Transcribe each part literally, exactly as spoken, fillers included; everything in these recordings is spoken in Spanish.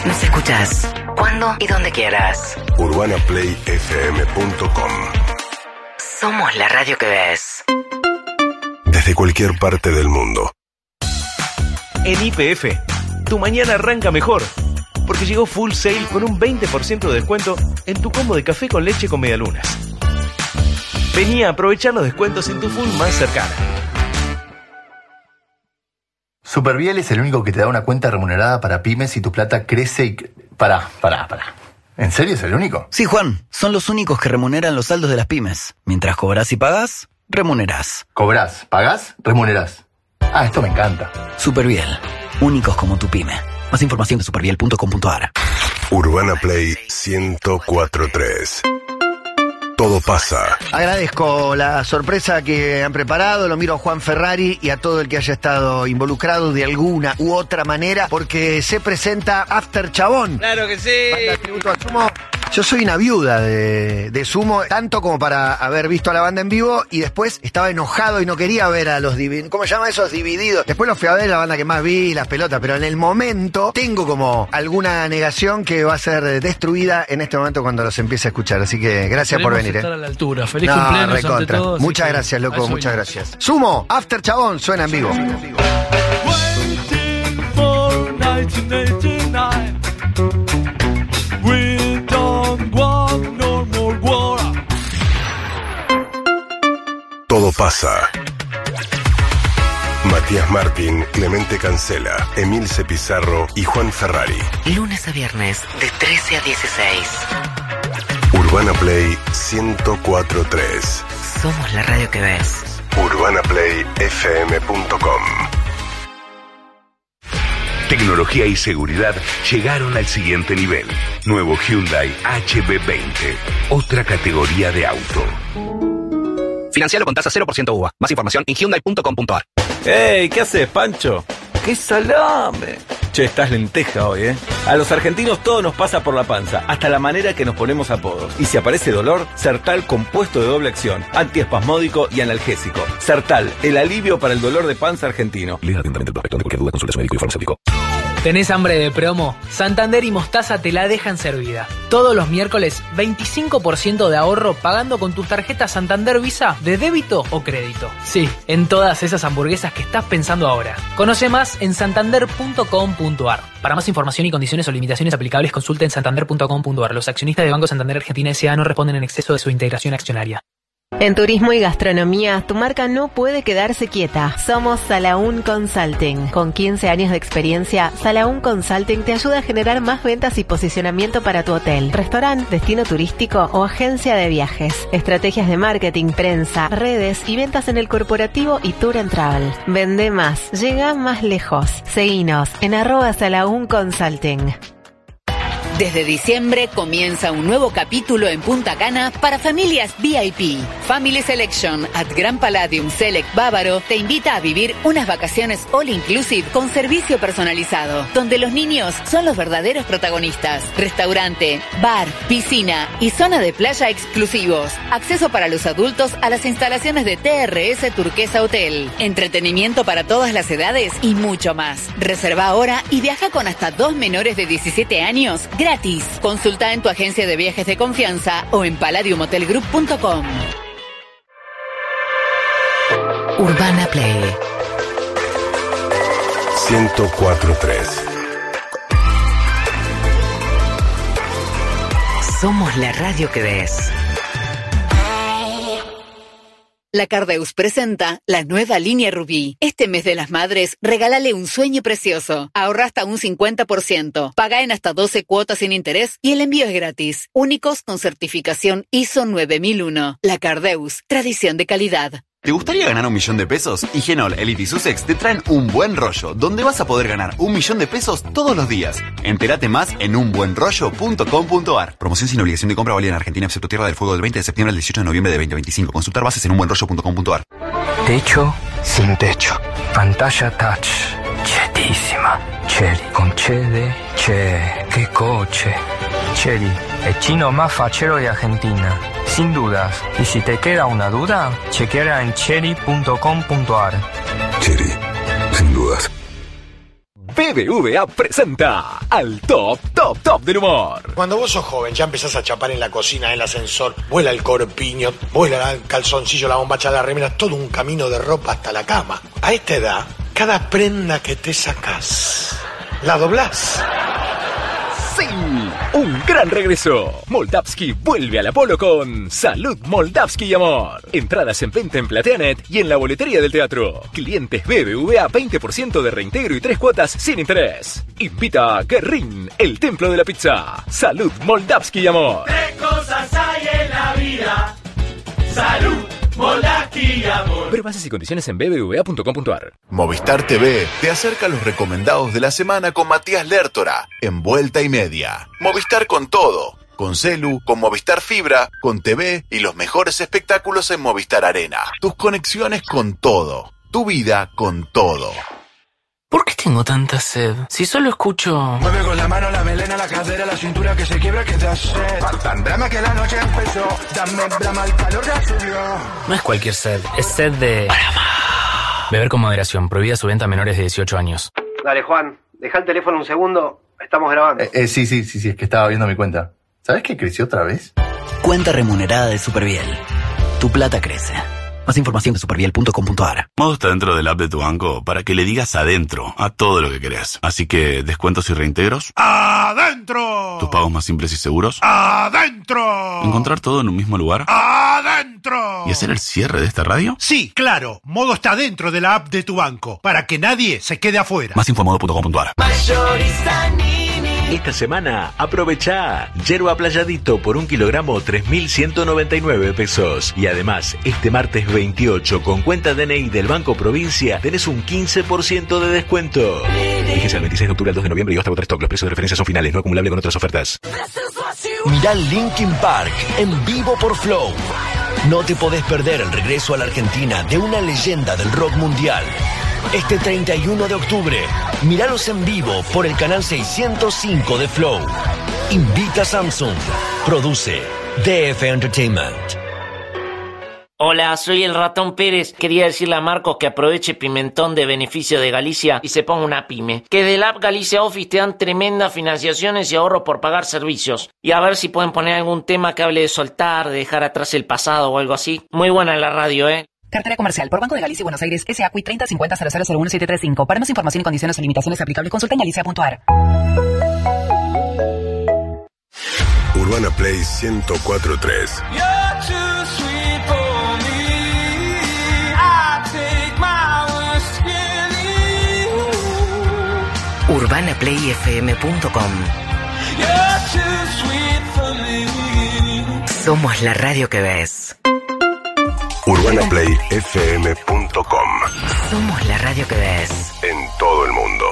Nos escuchás cuando y donde quieras. urbana play f m punto com. Somos la radio que ves. Desde cualquier parte del mundo. En Y P F, tu mañana arranca mejor, porque llegó Full Sail con un veinte por ciento de descuento en tu combo de café con leche con medialunas. Vení a aprovechar los descuentos en tu Full más cercana. Superviel es el único que te da una cuenta remunerada para pymes y tu plata crece y... Pará, pará, pará. ¿En serio es el único? Sí, Juan. Son los únicos que remuneran los saldos de las pymes. Mientras cobras y pagas, remunerás. Cobrás, pagás, remunerás. Ah, esto me encanta. Superviel. Únicos como tu pyme. Más información en superviel punto com punto a r. Urbana Play ciento cuatro punto tres. Todo pasa. Agradezco la sorpresa que han preparado, lo miro a Juan Ferrari y a todo el que haya estado involucrado de alguna u otra manera, porque se presenta After Chabón. ¡Claro que sí! Banda tributo a Sumo. Yo soy una viuda de, de Sumo, tanto como para haber visto a la banda en vivo, y después estaba enojado y no quería ver a los divididos. ¿Cómo se llama esos divididos? Después los fui a ver, la banda que más vi, las pelotas, pero en el momento tengo como alguna negación que va a ser destruida en este momento cuando los empiece a escuchar. Así que gracias Queremos por venir. estar ¿eh? a la altura. Feliz No, cumpleaños recontra. ante todo. Muchas que gracias, loco, muchas vinimos. gracias. Sumo, After Chabón, suena en vivo. Waiting for nineteen eighty-nine. We don't want no more war. Todo pasa. Matías Martín, Clemente Cancela, Emilce Pizarro y Juan Ferrari. Lunes a viernes de trece a dieciséis. Urbana Play ciento cuatro punto tres. Somos la radio que ves. urbana play f m punto com. Tecnología y seguridad llegaron al siguiente nivel. Nuevo Hyundai H B veinte. Otra categoría de auto. Financialo con tasa cero por ciento U V A. Más información en hyundai punto com punto a r. ¡Ey! ¿Qué haces, Pancho? ¡Qué salame! Che, estás lenteja hoy, ¿eh? A los argentinos todo nos pasa por la panza, hasta la manera que nos ponemos apodos. Y si aparece dolor, Sertal compuesto de doble acción, antiespasmódico y analgésico. Sertal, el alivio para el dolor de panza argentino. Lea atentamente el prospecto. De cualquier duda, consulte a su médico y farmacéutico. ¿Tenés hambre de promo? Santander y Mostaza te la dejan servida. Todos los miércoles, veinticinco por ciento de ahorro pagando con tus tarjetas Santander Visa de débito o crédito. Sí, en todas esas hamburguesas que estás pensando ahora. Conoce más en santander punto com punto a r. Para más información y condiciones o limitaciones aplicables, consulta en santander punto com punto a r. Los accionistas de Banco Santander Argentina S A no responden en exceso de su integración accionaria. En turismo y gastronomía, tu marca no puede quedarse quieta. Somos Salaún Consulting. Con quince años de experiencia, Salaún Consulting te ayuda a generar más ventas y posicionamiento para tu hotel, restaurante, destino turístico o agencia de viajes. Estrategias de marketing, prensa, redes y ventas en el corporativo y tour and travel. Vende más, llega más lejos. Seguinos en arroba Salaún Consulting. Desde diciembre comienza un nuevo capítulo en Punta Cana para familias V I P. Family Selection at Grand Palladium Select Bávaro te invita a vivir unas vacaciones all inclusive con servicio personalizado, donde los niños son los verdaderos protagonistas. Restaurante, bar, piscina y zona de playa exclusivos. Acceso para los adultos a las instalaciones de T R S Turquesa Hotel. Entretenimiento para todas las edades y mucho más. Reserva ahora y viaja con hasta dos menores de diecisiete años gratis. Consulta en tu agencia de viajes de confianza o en palladium hotel group punto com. Urbana Play ciento cuatro punto tres. Somos la radio que ves. La Cardeus presenta la nueva línea Rubí. Este mes de las madres, regálale un sueño precioso. Ahorra hasta un cincuenta por ciento. Paga en hasta doce cuotas sin interés y el envío es gratis. Únicos con certificación I S O nueve mil uno. La Cardeus, tradición de calidad. ¿Te gustaría ganar un millón de pesos? Higienol, Elite y Sussex te traen un buen rollo, donde vas a poder ganar un millón de pesos todos los días. Entérate más en un buen rollo punto com punto a r. Promoción sin obligación de compra válida en Argentina, excepto Tierra del Fuego del veinte de septiembre al dieciocho de noviembre de veinte veinticinco. Consultar bases en un buen rollo punto com punto a r. Techo sin techo. Pantalla touch. Chetísima. Cherry. Con che de che. ¡Qué coche! Cherry, el chino más fachero de Argentina. Sin dudas. Y si te queda una duda, chequeala en cherry punto com punto a r. Cherry, sin dudas. B B V A presenta al top, top, top del humor. Cuando vos sos joven, ya empezás a chapar en la cocina, en el ascensor, vuela el corpiño, vuela el calzoncillo, la bombacha, la remera, todo un camino de ropa hasta la cama. A esta edad, cada prenda que te sacás, la doblás. ¡Sí! Un gran regreso. Moldavsky vuelve al Apolo con Salud Moldavsky y Amor. Entradas en venta en PlateaNet y en la boletería del teatro. Clientes B B V A veinte por ciento de reintegro y tres cuotas sin interés. Invita a Guerrín, el templo de la pizza. Salud Moldavsky y Amor. Tres cosas hay en la vida. Salud, Moldavsky y amor. Ver bases y condiciones en b b v a punto com punto a r. Movistar T V te acerca a los recomendados de la semana con Matías Lertora en Vuelta y Media. Movistar con todo. Con celu, con Movistar Fibra, con T V y los mejores espectáculos en Movistar Arena. Tus conexiones con todo. Tu vida con todo. ¿Por qué tengo tanta sed? Si solo escucho... Mueve con la mano, la melena, la cadera, la cintura que se quiebra, que da sed. Tan drama que la noche empezó. Dame drama, el calor ya subió. No es cualquier sed, es sed de... Beber con moderación, prohibida su venta a menores de dieciocho años. Dale, Juan, deja el teléfono un segundo, estamos grabando. Eh, eh, sí, sí, sí, sí, es que estaba viendo mi cuenta. ¿Sabes que creció otra vez? Cuenta remunerada de Superviel. Tu plata crece. Más información de superviel punto com punto a r. Modo está dentro del app de tu banco para que le digas adentro a todo lo que querés. Así que, descuentos y reintegros. ¡Adentro! Tus pagos más simples y seguros. ¡Adentro! Encontrar todo en un mismo lugar. ¡Adentro! ¿Y hacer el cierre de esta radio? Sí, claro. Modo está dentro de la app de tu banco para que nadie se quede afuera. Más info modo punto com punto a r. Esta semana, aprovechá yerba playadito por un kilogramo tres mil ciento noventa y nueve pesos. Y además, este martes veintiocho, con cuenta D N I del Banco Provincia, tenés un quince por ciento de descuento. Fíjense al veintiséis de octubre al dos de noviembre y hasta tres stock. Los precios de referencia son finales, no acumulable con otras ofertas. Mirá Linkin Park en vivo por Flow. No te podés perder el regreso a la Argentina de una leyenda del rock mundial. Este treinta y uno de octubre, míralos en vivo por el canal seiscientos cinco de Flow. Invita Samsung. Produce D F Entertainment. Hola, soy el Ratón Pérez. Quería decirle a Marcos que aproveche Pimentón de Beneficio de Galicia y se ponga una pyme. Que del app Galicia Office te dan tremendas financiaciones y ahorros por pagar servicios. Y a ver si pueden poner algún tema que hable de soltar, de dejar atrás el pasado o algo así. Muy buena la radio, ¿eh? Cartera comercial por Banco de Galicia y Buenos Aires, S A C U I treinta cincuenta cero cero cero uno siete tres cinco. Para más información y condiciones o limitaciones aplicables, consulta en galicia punto a r. Urbana Play ciento cuatro punto tres. urbana play f m punto com. Somos la radio que ves. urbana play f m punto com. Somos la radio que ves. En todo el mundo.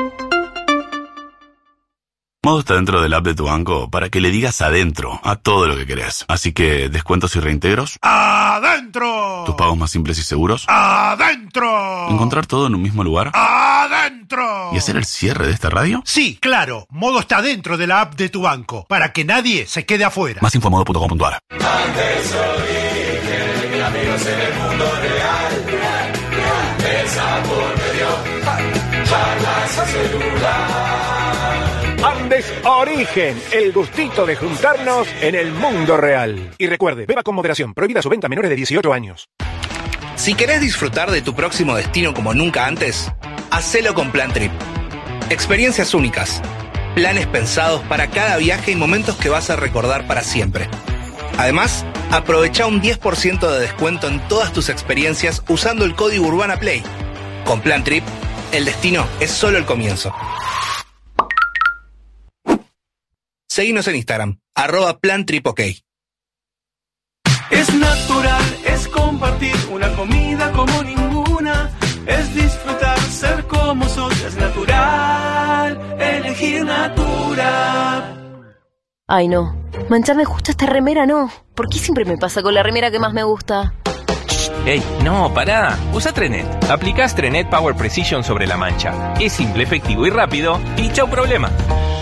Modo está dentro del app de tu banco para que le digas adentro a todo lo que querés. Así que, descuentos y reintegros. ¡Adentro! Tus pagos más simples y seguros. ¡Adentro! Encontrar todo en un mismo lugar. ¡Adentro! ¿Y hacer el cierre de esta radio? Sí, claro. Modo está dentro de la app de tu banco para que nadie se quede afuera. Más info modo punto com punto a r. Antes origen, amigos en el mundo real. Esa por medio, charlas a celular. Andes Origen, el gustito de juntarnos en el mundo real. Y recuerde, beba con moderación, prohibida su venta a menores de dieciocho años. Si querés disfrutar de tu próximo destino como nunca antes, hacelo con Plan Trip. Experiencias únicas, planes pensados para cada viaje y momentos que vas a recordar para siempre. Además, aprovecha un diez por ciento de descuento en todas tus experiencias usando el código Urbana Play. Con Plan Trip, el destino es solo el comienzo. Seguinos en Instagram, arroba Plan Trip OK. Es natural, es compartir una comida como ninguna. Es disfrutar, ser como sos, es natural, elegir Natura. Ay no, mancharme justo esta remera no. ¿Por qué siempre me pasa con la remera que más me gusta? ¡Ey, no, pará! Usa Trenet. Aplicás Trenet Power Precision sobre la mancha. Es simple, efectivo y rápido. Y chau problema.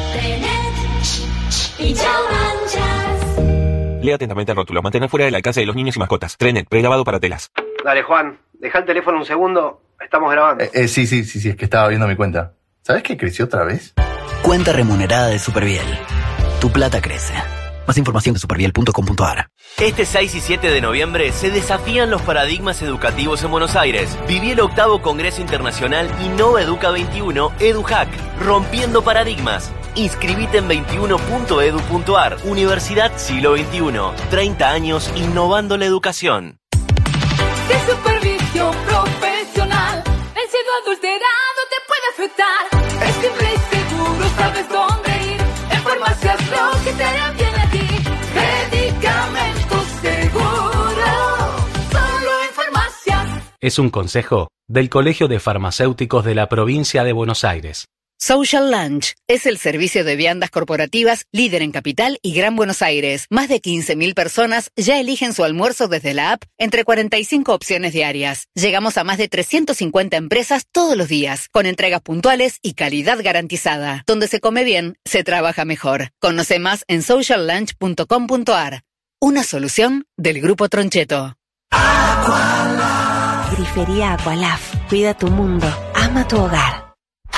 Y chau manchas. Lea atentamente el rótulo. Mantener fuera del alcance de los niños y mascotas. Trenet, pregrabado para telas. Dale, Juan, deja el teléfono un segundo, estamos grabando. Eh, eh, sí, sí, sí, sí, es que estaba viendo mi cuenta. ¿Sabes que creció otra vez? Cuenta remunerada de Superviel. Tu plata crece. Más información en superviel punto com punto a r. Este seis y siete de noviembre se desafían los paradigmas educativos en Buenos Aires. Viví el octavo Congreso Internacional Innova Educa veintiuno EduHack, rompiendo paradigmas. Inscribite en veintiuno punto edu punto a r. Universidad Siglo veintiuno. treinta años innovando la educación. De supervisión profesional, el cielo adulterado te puede afectar. Es simple y seguro, sabes dónde ir. En farmacias lo que te hará bien a ti. Medicamentos seguros, solo en farmacias. Es un consejo del Colegio de Farmacéuticos de la provincia de Buenos Aires. Social Lunch es el servicio de viandas corporativas líder en Capital y Gran Buenos Aires. Más de quince mil personas ya eligen su almuerzo desde la app entre cuarenta y cinco opciones diarias. Llegamos a más de trescientas cincuenta empresas todos los días, con entregas puntuales y calidad garantizada. Donde se come bien, se trabaja mejor. Conoce más en social lunch punto com punto a r. Una solución del Grupo Troncheto. Aqualaf. Grifería Aqualaf. Cuida tu mundo. Ama tu hogar.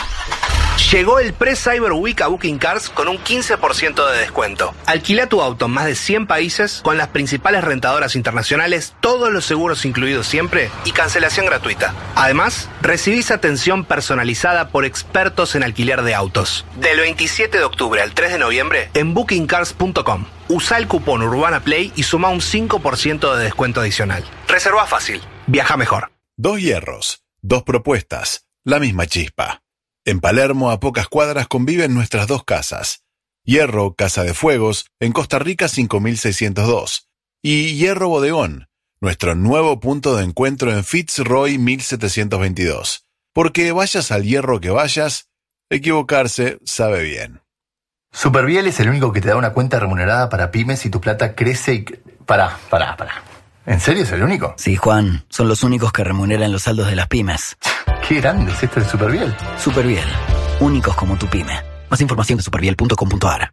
Llegó el Pre-Cyber Week a Booking Cars con un quince por ciento de descuento. Alquila tu auto en más de cien países con las principales rentadoras internacionales, todos los seguros incluidos siempre y cancelación gratuita. Además, recibís atención personalizada por expertos en alquiler de autos. Del veintisiete de octubre al tres de noviembre en booking cars punto com. Usa el cupón Urbana Play y suma un cinco por ciento de descuento adicional. Reserva fácil. Viaja mejor. Dos hierros, dos propuestas, la misma chispa. En Palermo, a pocas cuadras, conviven nuestras dos casas. Hierro, Casa de Fuegos, en Costa Rica cinco mil seiscientos dos. Y Hierro Bodegón, nuestro nuevo punto de encuentro en Fitzroy mil setecientos veintidós. Porque vayas al hierro que vayas, equivocarse sabe bien. Superviel es el único que te da una cuenta remunerada para pymes y tu plata crece y... Pará, pará, pará. ¿En serio es el único? Sí, Juan. Son los únicos que remuneran los saldos de las pymes. Qué grande es esto de Superviel. Superviel. Únicos como tu pyme. Más información en superviel punto com punto a r.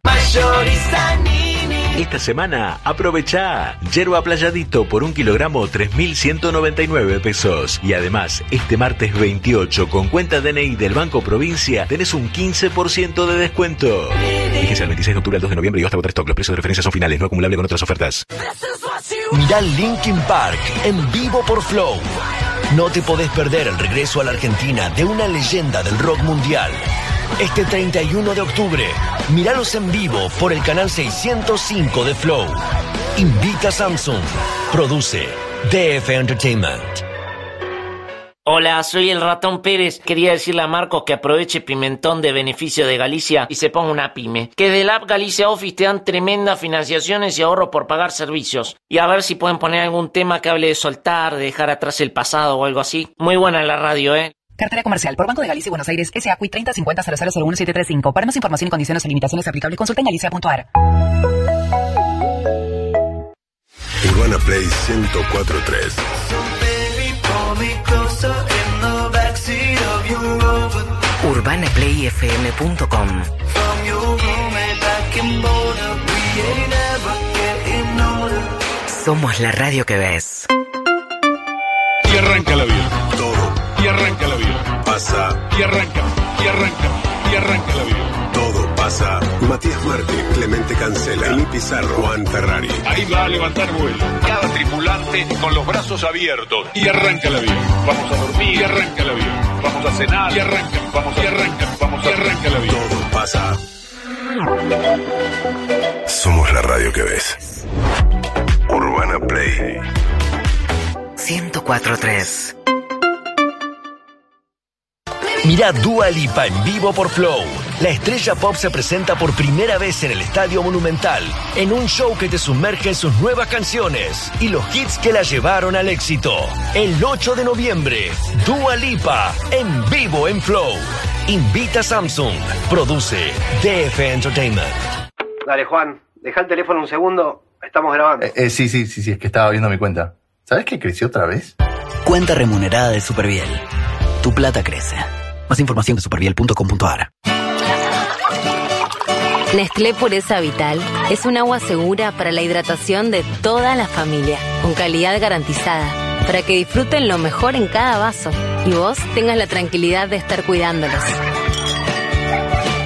Esta semana aprovecha Yerba Playadito por un kilogramo tres mil ciento noventa y nueve pesos. Y además, este martes veintiocho con cuenta D N I del Banco Provincia tenés un quince por ciento de descuento. Fíjense al veintiséis de octubre al dos de noviembre y hasta agotar stock. Los precios de referencia son finales, no acumulable con otras ofertas. Mirá Linkin Park en vivo por Flow. No te podés perder el regreso a la Argentina de una leyenda del rock mundial. Este treinta y uno de octubre, míralos en vivo por el canal seiscientos cinco de Flow. Invita Samsung. Produce D F Entertainment. Hola, soy el Ratón Pérez. Quería decirle a Marcos que aproveche Pimentón de beneficio de Galicia y se ponga una pyme. Que de la app Galicia Office te dan tremendas financiaciones y ahorros por pagar servicios. Y a ver si pueden poner algún tema que hable de soltar, de dejar atrás el pasado o algo así. Muy buena la radio, ¿eh? Cartera comercial por Banco de Galicia y Buenos Aires, S A C U I treinta cincuenta cero cero cero uno siete tres cinco. Para más información y condiciones y limitaciones aplicables, consulta en galicia punto a r. Urbana Play ciento cuatro punto tres. urbana play f m punto com. Somos la radio que ves. Y arranca el avión. Todo. Y arranca el avión. Pasa. Y arranca. Y arranca. Y arranca el avión. Todo pasa. Matías Martín, Clemente Cancela, Emi Pizarro, Juan Ferrari. Ahí va a levantar vuelo. Cada tripulante con los brazos abiertos. Y arranca el avión. Vamos a dormir. Y arranca el avión. Vamos a cenar. Y arranca. Vamos y arranca. Vamos y arranca el avión. Todo pasa. Somos la radio que ves. Urbana Play ciento cuatro punto tres. Mirá Dua Lipa en vivo por Flow. La estrella pop se presenta por primera vez en el Estadio Monumental, en un show que te sumerge en sus nuevas canciones y los hits que la llevaron al éxito. El ocho de noviembre, Dua Lipa en vivo en Flow. Invita Samsung. Produce D F Entertainment. Dale, Juan, deja el teléfono un segundo. Estamos grabando. Eh, eh, sí, sí, sí, sí, es que estaba viendo mi cuenta. ¿Sabes que creció otra vez? Cuenta remunerada de Superviel. Tu plata crece. Más información en superviel punto com punto a r. Nestlé Pureza Vital es un agua segura para la hidratación de toda la familia, con calidad garantizada, para que disfruten lo mejor en cada vaso y vos tengas la tranquilidad de estar cuidándolos.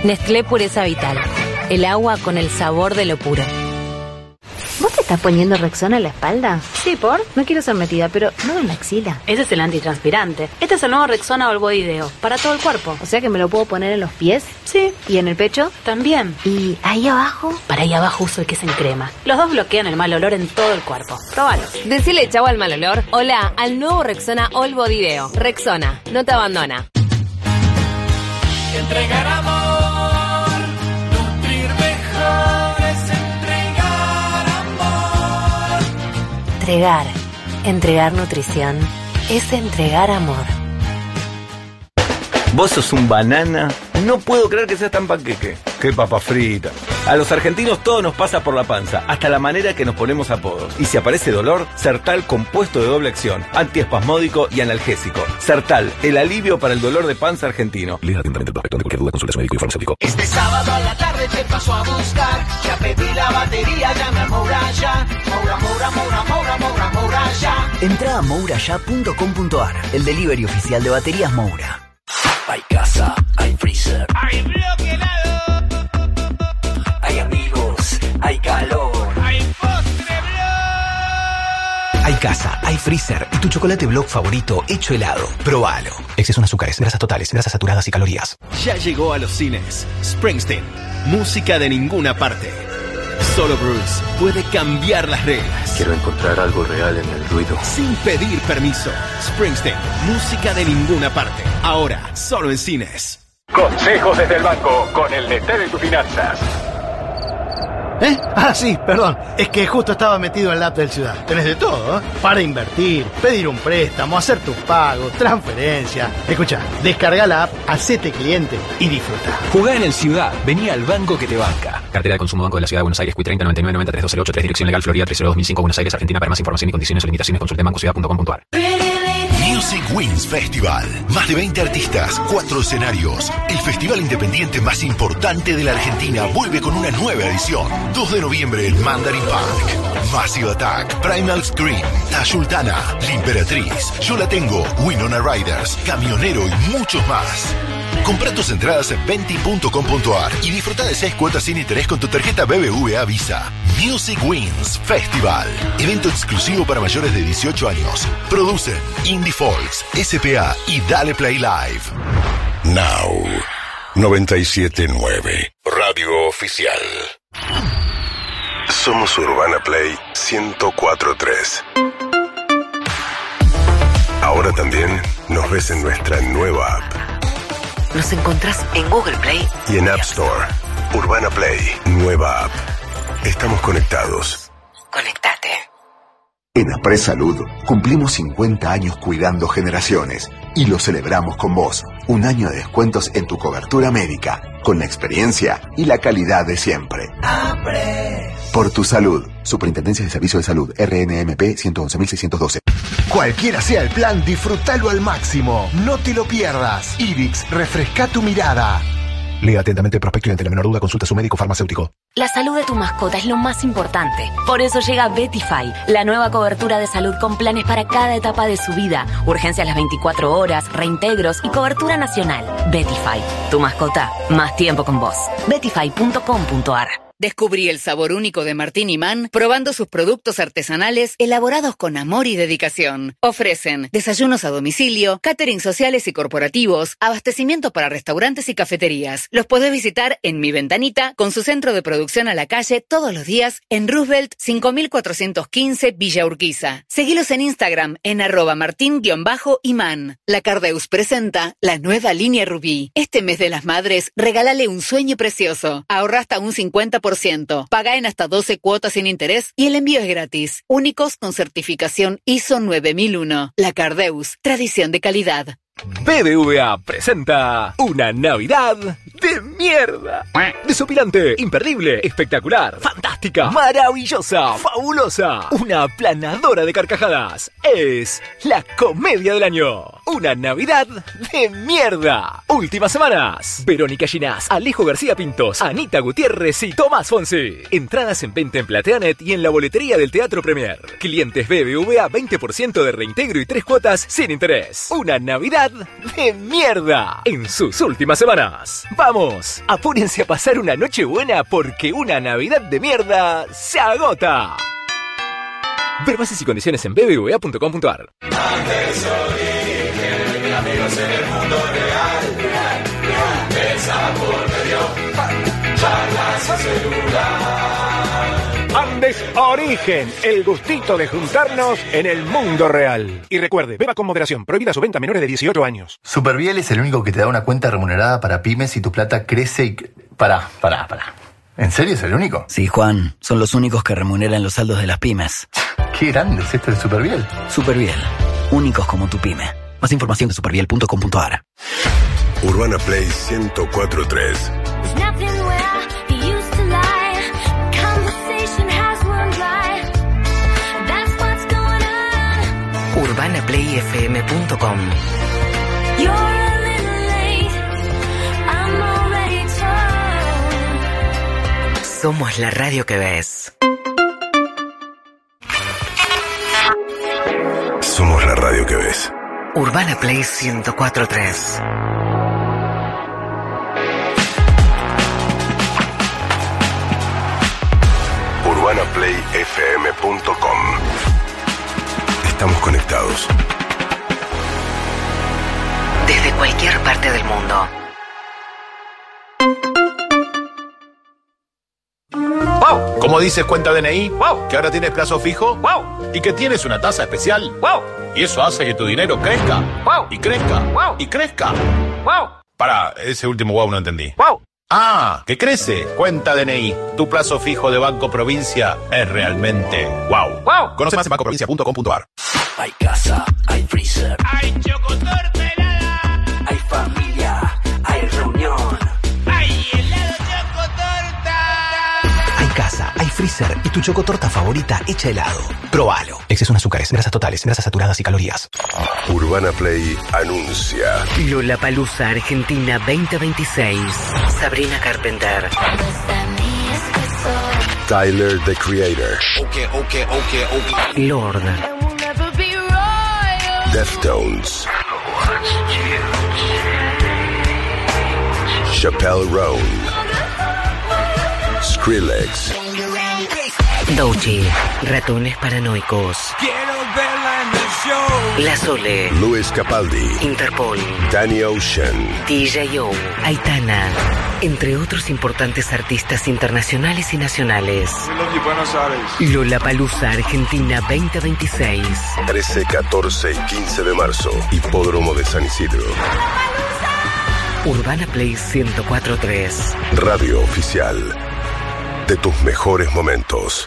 Nestlé Pureza Vital. El agua con el sabor de lo puro. ¿Vos te estás poniendo Rexona en la espalda? Sí, ¿por? No quiero ser metida, pero no en la axila. Ese es el antitranspirante. Este es el nuevo Rexona All Body Deo. Para todo el cuerpo. O sea que me lo puedo poner en los pies. Sí. ¿Y en el pecho? También. ¿Y ahí abajo? Para ahí abajo uso el que es en crema. Los dos bloquean el mal olor en todo el cuerpo. Próbalo. Decile chau al mal olor. Hola al nuevo Rexona All Body Deo. Rexona, no te abandona. Entregar amor, nutrir mejor es entregar amor. Entregar. Entregar nutrición es entregar amor. Vos sos un banana. No puedo creer que seas tan panqueque. Qué papa frita. A los argentinos todo nos pasa por la panza, hasta la manera que nos ponemos apodos. Y si aparece dolor, Sertal compuesto de doble acción, antiespasmódico y analgésico. Sertal, el alivio para el dolor de panza argentino. Lea atentamente el prospecto. De cualquier duda, consulta a su médico y farmacéutico. Este sábado a la tarde te paso a buscar. Ya pedí la batería, llame a Moura ya. Moura, Moura, Moura, Moura, Moura, Moura ya. Entra a moura ya punto com punto ar, el delivery oficial de baterías Moura. Hay casa, hay freezer, Hay bloque helado, hay amigos, hay calor. hay postre blog. Hay casa, hay freezer y tu chocolate Block favorito hecho helado. Probalo. Exceso en azúcares, grasas totales, grasas saturadas y calorías. Ya llegó a los cines Springsteen, música de ninguna parte. Solo Bruce puede cambiar las reglas. Quiero encontrar algo real en el ruido. Sin pedir permiso. Springsteen, música de ninguna parte. Ahora, solo en cines. Consejos desde el banco con el Nestlé de tus finanzas. ¿Eh? Ah, sí, perdón. Es que justo estaba metido en la app del Ciudad. Tenés de todo, ¿eh? Para invertir, pedir un préstamo, hacer tus pagos, transferencia. Escucha, descarga la app, hacete cliente y disfruta. Jugá en el Ciudad. Vení al banco que te banca. Cartera de consumo Banco de la Ciudad de Buenos Aires. Q treinta noventa y nueve noventa tres dos cero ocho tres. Dirección legal Florida tres cero dos mil cinco Buenos Aires, Argentina. Para más información y condiciones o limitaciones consulte banco ciudad punto com punto ar. Music Wings Festival. Más de veinte artistas, cuatro escenarios. El festival independiente más importante de la Argentina vuelve con una nueva edición. dos de noviembre en Mandarin Park. Massive Attack, Primal Scream, La Sultana, La Imperatriz, Yo La Tengo, Winona Riders, Camionero y muchos más. Compra tus entradas en venti punto com punto ar y disfruta de seis cuotas sin interés con tu tarjeta B B V A Visa. Music Wings Festival. Evento exclusivo para mayores de dieciocho años. Producen Indie Folks, S P A y Dale Play Live. Now. noventa y siete punto nueve. Radio Oficial. Somos Urbana Play ciento cuatro punto tres. Ahora también nos ves en nuestra nueva app. Nos encontrás en Google Play Y en App Store. Urbana Play, nueva app. Estamos conectados. Conectate. En Apres Salud cumplimos cincuenta años cuidando generaciones y lo celebramos con vos. Un año de descuentos en tu cobertura médica, con la experiencia y la calidad de siempre. Apres. Por tu salud. Superintendencia de Servicios de Salud, R N M P ciento once mil seiscientos doce. Cualquiera sea el plan, disfrútalo al máximo. No te lo pierdas. Ibix, refresca tu mirada. Lea atentamente el prospecto y ante la menor duda consulta a su médico farmacéutico. La salud de tu mascota es lo más importante. Por eso llega Betify, la nueva cobertura de salud con planes para cada etapa de su vida. Urgencias las veinticuatro horas, reintegros y cobertura nacional. Betify, tu mascota, más tiempo con vos. betify punto com punto ar. Descubrí el sabor único de Martín Imán probando sus productos artesanales elaborados con amor y dedicación. Ofrecen desayunos a domicilio, catering sociales y corporativos, abastecimiento para restaurantes y cafeterías. Los podés visitar en Mi Ventanita con su centro de producción a la calle todos los días en Roosevelt cinco mil cuatrocientos quince Villa Urquiza. Seguilos en Instagram en arroba martín-imán. La Cardeus presenta la nueva línea Rubí. Este mes de las madres, regálale un sueño precioso. Ahorra hasta un cincuenta por ciento. Paga en hasta doce cuotas sin interés y el envío es gratis. Únicos con certificación I S O nueve mil uno. La Cardeus, tradición de calidad. B B V A presenta una Navidad de mierda. Desopilante, imperdible, espectacular, fantástica, maravillosa, fabulosa, una aplanadora de carcajadas. Es la comedia del año. una Navidad de mierda. Últimas semanas. Verónica Ginás, Alejo García Pintos, Anita Gutiérrez y Tomás Fonsi. Entradas en venta en Plateanet y en la boletería del Teatro Premier. Clientes B B V A veinte por ciento de reintegro y tres cuotas sin interés. Una Navidad de mierda en sus últimas semanas. Vamos, apúrense a pasar una noche buena porque una Navidad de mierda se agota. Ver bases y condiciones en b b v a punto com punto a r. Antes origen, amigos en el mundo real. Besa por medio, charlas y celular. Andes Origen, el gustito de juntarnos en el mundo real. Y recuerde, beba con moderación, prohibida su venta a menores de dieciocho años. Superviel es el único que te da una cuenta remunerada para pymes y tu plata crece y... Pará, pará, pará. ¿En serio es el único? Sí, Juan, son los únicos que remuneran los saldos de las pymes. Qué grande es esto de Superviel. Superviel, únicos como tu pyme. Más información en superviel punto com punto a r. Urbana Play ciento cuatro punto tres. urbana play f m punto com. Somos la radio que ves. Somos la radio que ves. Urbana Play ciento cuatro punto tres. urbana play f m punto com. Estamos conectados. Desde cualquier parte del mundo. ¡Wow! ¿Cómo dices cuenta D N I? ¡Wow! ¿Que ahora tienes plazo fijo? ¡Wow! ¿Y que tienes una tasa especial? ¡Wow! Y eso hace que tu dinero crezca. ¡Wow! Y crezca. ¡Wow! Y crezca. ¡Wow! Pará, ese último wow no entendí. ¡Wow! ¡Ah! ¡Que crece! Cuenta D N I. Tu plazo fijo de Banco Provincia es realmente wow. ¡Wow! Conoce más en banco provincia punto com punto a r. Hay casa, hay freezer, Hay chocotorta helada. hay familia, hay reunión. Hay helado chocotorta. Hay casa, hay freezer y tu chocotorta favorita hecha helado. Probalo. Exceso en azúcares, grasas totales, grasas saturadas y calorías. Urbana Play anuncia. Lollapalooza Argentina veinte veintiséis. Sabrina Carpenter. Tyler, the Creator. Okay, okay, okay, okay. Lord. Deftones. Chappelle Roan. Skrillex. Doechii. Ratones paranoicos. Quiero verla en el show. La Sole. Luis Capaldi. Interpol. Danny Ocean. D J O. Aitana. Entre otros importantes artistas internacionales y nacionales. Lollapalooza Argentina veinte veintiséis. trece, catorce y quince de marzo. Hipódromo de San Isidro. Urbana Play ciento cuatro punto tres. Radio oficial de tus mejores momentos.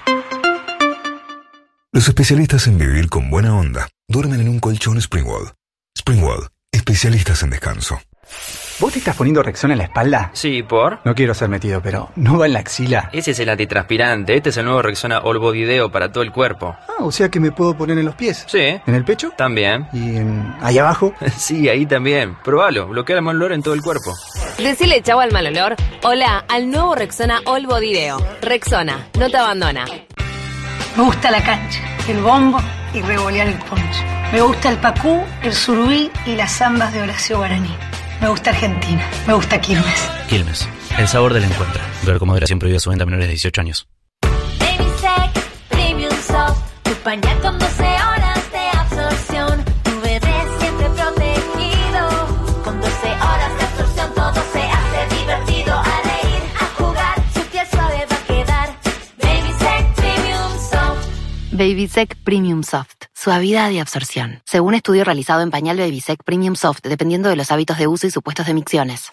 Los especialistas en vivir con buena onda duermen en un colchón Springwall. Springwall, especialistas en descanso. ¿Vos te estás poniendo Rexona en la espalda? Sí, ¿por? No quiero ser metido, pero ¿no va en la axila? Ese es el antitranspirante. Este es el nuevo Rexona All Body Deo para todo el cuerpo. Ah, o sea que me puedo poner en los pies. Sí. ¿En el pecho? También. ¿Y en... ahí abajo? Sí, ahí también. Probalo. Bloquea el mal olor en todo el cuerpo. Decile chau al mal olor. Hola al nuevo Rexona All Body Deo. Rexona, no te abandona. Me gusta la cancha, el bombo y revolear el poncho. Me gusta el pacú, el surubí y las zambas de Horacio Guaraní. Me gusta Argentina, me gusta Quilmes. Quilmes, el sabor del encuentro. Beber con moderación, prohibida su venta a menores de dieciocho años. Baby Sec Premium Soft, tu pañal con doce horas de absorción. Tu bebé siempre protegido, con doce horas de absorción todo se hace divertido. A reír, a jugar, su piel suave va a quedar. Baby Sec Premium Soft. Baby Sec Premium Soft. Suavidad y absorción. Según estudio realizado en pañal Baby Sec Premium Soft, dependiendo de los hábitos de uso y supuestos de micciones.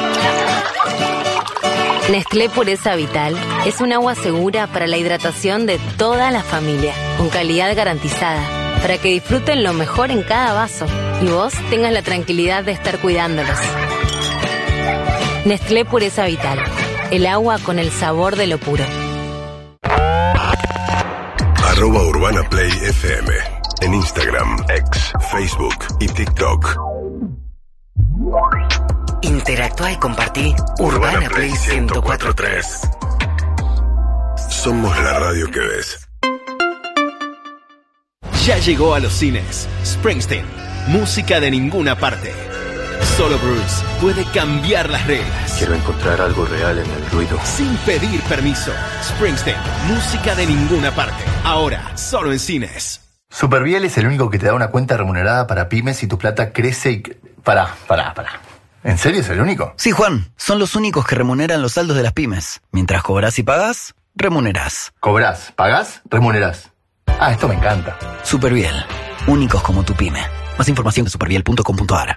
Nestlé Pureza Vital es un agua segura para la hidratación de toda la familia, con calidad garantizada, para que disfruten lo mejor en cada vaso y vos tengas la tranquilidad de estar cuidándolos. Nestlé Pureza Vital, el agua con el sabor de lo puro. Arroba Urbana Play F M. En Instagram, X, Facebook y TikTok. Interactúa y compartí Urbana Play ciento cuatro punto tres. Somos la radio que ves. Ya llegó a los cines Springsteen, música de ninguna parte. Solo Bruce puede cambiar las reglas. Quiero encontrar algo real en el ruido. Sin pedir permiso. Springsteen, música de ninguna parte. Ahora, solo en cines. Superviel es el único que te da una cuenta remunerada para pymes y tu plata crece y... Pará, pará, pará. ¿En serio es el único? Sí, Juan. Son los únicos que remuneran los saldos de las pymes. Mientras cobras y pagas, remunerás. Cobrás, pagás, remunerás. Ah, esto me encanta. Superviel. Únicos como tu pyme. Más información en superviel punto com punto a r.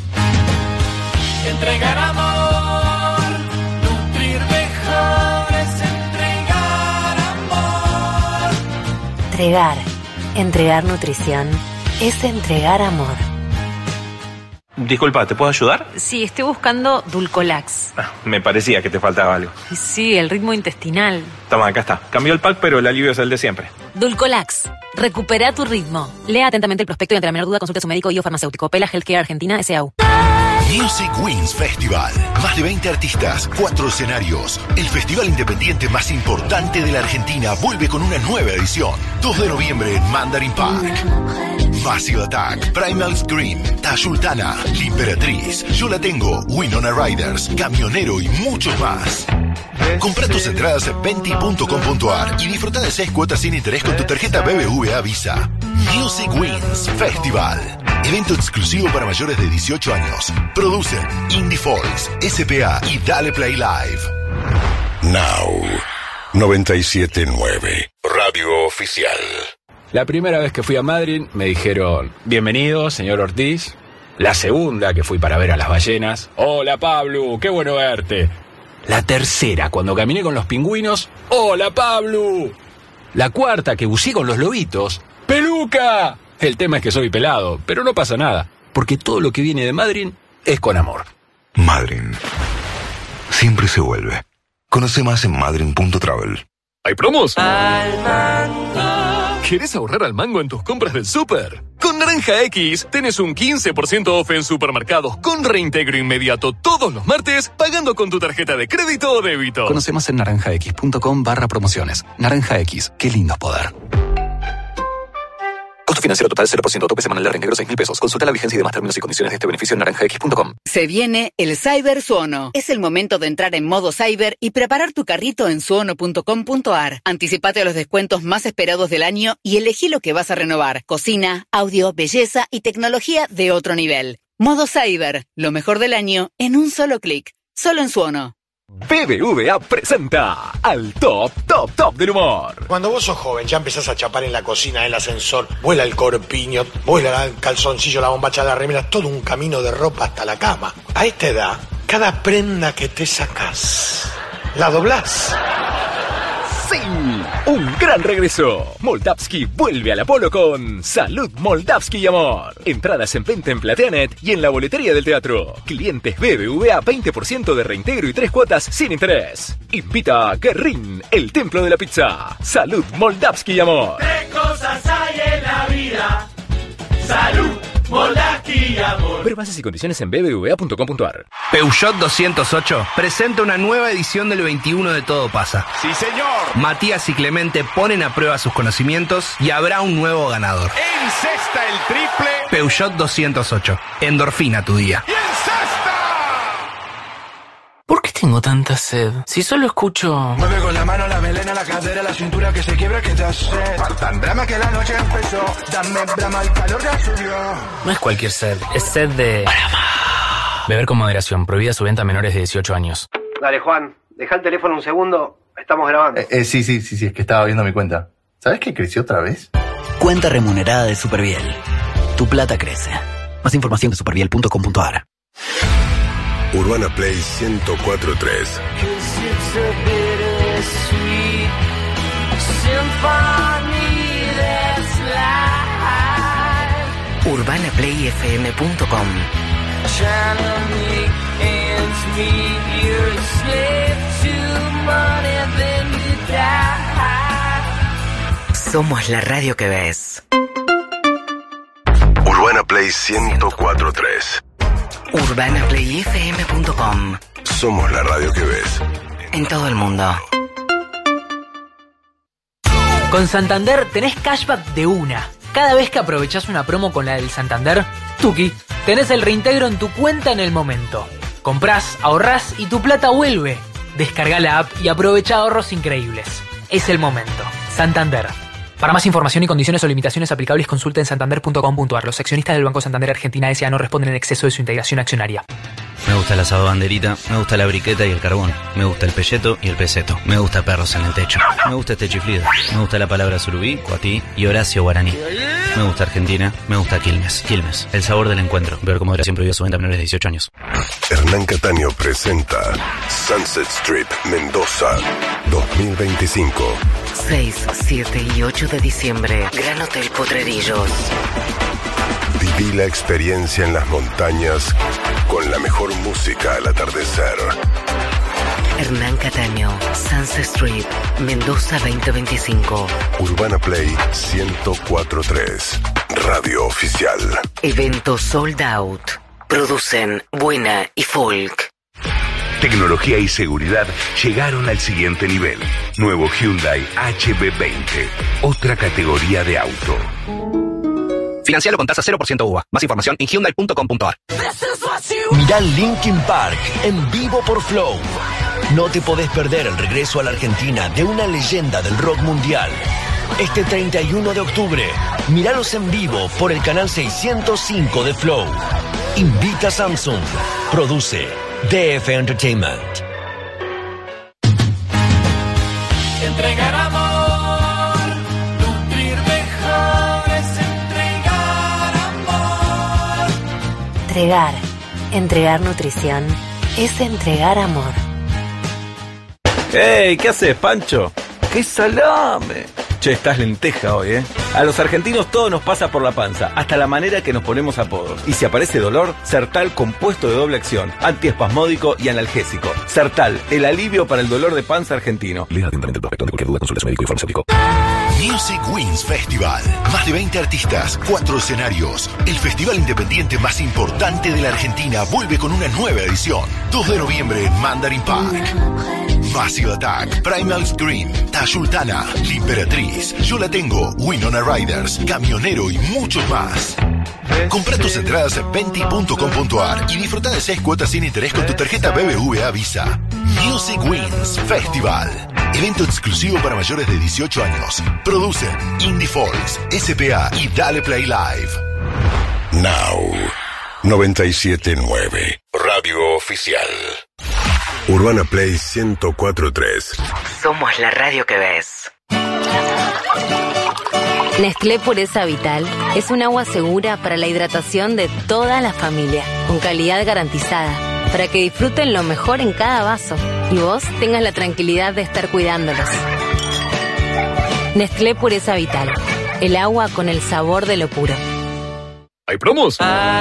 Entregar amor, nutrir mejor es entregar amor. Entregar. Entregar nutrición es entregar amor. Disculpa, ¿te puedo ayudar? Sí, estoy buscando Dulcolax. Ah, me parecía que te faltaba algo. Y sí, el ritmo intestinal. Toma, acá está. Cambió el pack, pero el alivio es el de siempre. Dulcolax. Recupera tu ritmo. Lea atentamente el prospecto y ante la menor duda consulte a su médico y o farmacéutico. Pela Healthcare Argentina S A U. Music Wings Festival. Más de veinte artistas, cuatro escenarios. El festival independiente más importante de la Argentina vuelve con una nueva edición. dos de noviembre en Mandarin Park. Massive Attack, Primal Scream, Tayultana, La Imperatriz, Yo La Tengo, Winona Riders, Camionero y muchos más. Compra tus entradas en venti punto com punto a r y disfruta de seis cuotas sin interés con tu tarjeta B B V A Visa. Music Wings Festival. Evento exclusivo para mayores de dieciocho años. Producen Indie Folks, S P A y Dale Play Live. Now, noventa y siete punto nueve. Radio Oficial. La primera vez que fui a Madrid me dijeron, bienvenido, señor Ortiz. La segunda que fui para ver a las ballenas, hola Pablo, qué bueno verte. La tercera, cuando caminé con los pingüinos, hola Pablo. La cuarta, que buceé con los lobitos, ¡peluca! El tema es que soy pelado, pero no pasa nada, porque todo lo que viene de Madrid es con amor. Madrid. Siempre se vuelve. Conoce más en madrid punto travel. ¿Hay promos? Al mango. ¿Querés ahorrar al mango en tus compras del súper? Con Naranja X tenés un quince por ciento off en supermercados con reintegro inmediato todos los martes pagando con tu tarjeta de crédito o débito. Conoce más en naranjax punto com barra promociones. Naranja X, qué lindo es poder. Costo financiero total cero por ciento, tope semanal de reintegro seis mil pesos. Consulta la vigencia y demás términos y condiciones de este beneficio en naranjax punto com. Se viene el Cyber Suono. Es el momento de entrar en modo cyber y preparar tu carrito en suono punto com punto a r. Anticipate a los descuentos más esperados del año y elegí lo que vas a renovar. Cocina, audio, belleza y tecnología de otro nivel. Modo Cyber, lo mejor del año en un solo clic. Solo en Suono. B B V A presenta al top, top, top del humor. Cuando vos sos joven ya empezás a chapar en la cocina, en el ascensor, vuela el corpiño, vuela el calzoncillo, la bombacha, la remera, todo un camino de ropa hasta la cama. A esta edad, cada prenda que te sacás, la doblás. ¡Sí! Un gran regreso. Moldavsky vuelve al Apolo con Salud Moldavsky y Amor. Entradas en venta en Plateanet y en la boletería del teatro. Clientes B B V A veinte por ciento de reintegro y tres cuotas sin interés. Invita a Guerrín, el templo de la pizza. Salud Moldavsky y Amor. ¿Qué cosas hay en la vida? Salud, Moldavsky y Amor. Ver bases y condiciones en b b v a punto com punto a r. Peugeot doscientos ocho presenta una nueva edición del veintiuno de Todo Pasa. ¡Sí, señor! Matías y Clemente ponen a prueba sus conocimientos y habrá un nuevo ganador. ¡Encesta el triple! Peugeot doscientos ocho. Endorfina tu día. ¿Por qué tengo tanta sed? Si solo escucho... Mueve con la mano, la melena, la cadera, la cintura que se quiebra, que te hace tan brama que la noche empezó. Dame brama, el calor ya subió. No es cualquier sed, es sed de... Beber con moderación, prohibida su venta a menores de dieciocho años. Dale, Juan, deja el teléfono un segundo, estamos grabando. Eh, eh, sí, sí, sí, sí, es que estaba viendo mi cuenta. ¿Sabes que creció otra vez? Cuenta remunerada de Superviel. Tu plata crece. Más información en superviel punto com punto a r. Urbana Play ciento cuatro punto tres. urbana play f m punto com. Somos la radio que ves. Play ciento cuatro punto tres. urbana play f m punto com. Somos la radio que ves. En todo el mundo. Con Santander tenés cashback de una. Cada vez que aprovechás una promo con la del Santander, tuki, tenés el reintegro en tu cuenta en el momento. Comprás, ahorrás y tu plata vuelve. Descarga la app y aprovecha ahorros increíbles. Es el momento. Santander. Para más información y condiciones o limitaciones aplicables, consulta en santander punto com punto a r. Los accionistas del Banco Santander Argentina S A no responden en exceso de su integración accionaria. Me gusta el asado banderita, me gusta la briqueta y el carbón, me gusta el pelleto y el peseto, me gusta perros en el techo, me gusta este chiflido, me gusta la palabra surubí, cuatí y Horacio Guaraní. Me gusta Argentina, me gusta Quilmes. Quilmes, el sabor del encuentro. Beber con moderación, prohibido su venta a menores de dieciocho años. Hernán Cataño presenta Sunset Strip Mendoza dos mil veinticinco. seis, siete y ocho de diciembre. Gran Hotel Potrerillos. Viví la experiencia en las montañas con la mejor música al atardecer. Hernán Cataño, Sunset Strip, Mendoza veinte veinticinco. Urbana Play ciento cuatro punto tres. Radio oficial. Evento sold out. Producen Buena y Folk. Tecnología y seguridad llegaron al siguiente nivel. Nuevo Hyundai H B veinte. Otra categoría de auto. Financialo con tasa cero por ciento U V A. Más información en hyundai punto com punto a r. Mirá Linkin Park en vivo por Flow. No te podés perder el regreso a la Argentina de una leyenda del rock mundial. Este treinta y uno de octubre, míralos en vivo por el canal seiscientos cinco de Flow. Invita Samsung. Produce D F Entertainment. Entregar amor, nutrir mejor es entregar amor. Entregar. Entregar nutrición es entregar amor. ¡Ey! ¿Qué haces, Pancho? ¡Qué salame! Che, estás lenteja hoy, ¿eh? A los argentinos todo nos pasa por la panza, hasta la manera que nos ponemos apodos. Y si aparece dolor, Sertal compuesto de doble acción, antiespasmódico y analgésico. Sertal, el alivio para el dolor de panza argentino. Lea atentamente el prospecto. De cualquier duda, consulte a su médico y farmacéutico. Music Wings Festival. Más de veinte artistas, cuatro escenarios. El festival independiente más importante de la Argentina vuelve con una nueva edición. dos de noviembre en Mandarin Park. Massive Attack, Primal Scream, Tayultana, La Imperatriz, Yo La Tengo, Winona Riders, Camionero y muchos más. Compra tus entradas en venti punto com punto a r y disfruta de seis cuotas sin interés con tu tarjeta B B V A Visa. Music Wings Festival. Evento exclusivo para mayores de dieciocho años. Producen Indie Folks, S P A y Dale Play Live. Now noventa y siete punto nueve. Radio oficial. Urbana Play ciento cuatro punto tres. Somos la radio que ves. Nestlé Pureza Vital es un agua segura para la hidratación de toda la familia, con calidad garantizada, para que disfruten lo mejor en cada vaso y vos tengas la tranquilidad de estar cuidándolos. Nestlé Pureza Vital, el agua con el sabor de lo puro. ¿Hay promos?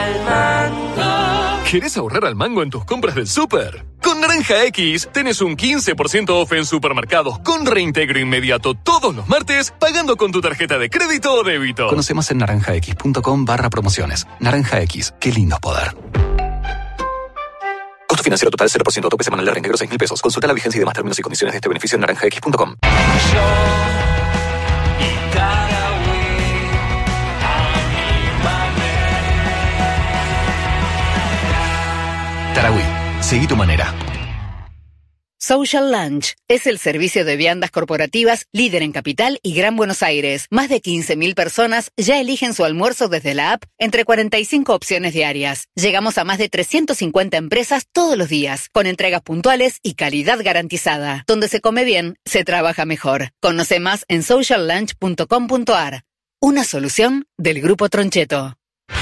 ¿Querés ahorrar al mango en tus compras del súper? Con Naranja X tenés un quince por ciento off en supermercados con reintegro inmediato todos los martes pagando con tu tarjeta de crédito o débito. Conoce más en naranjax punto com barra promociones. Naranja X, qué lindo poder. Costo financiero total cero por ciento, tope semanal de reintegro seis mil pesos. Consulta la vigencia y demás términos y condiciones de este beneficio en naranjax punto com. Tarahui, seguí tu manera. Social Lunch es el servicio de viandas corporativas líder en Capital y Gran Buenos Aires. Más de quince mil personas ya eligen su almuerzo desde la app entre cuarenta y cinco opciones diarias. Llegamos a más de trescientas cincuenta empresas todos los días, con entregas puntuales y calidad garantizada. Donde se come bien, se trabaja mejor. Conoce más en social lunch punto com punto a r. Una solución del Grupo Troncheto.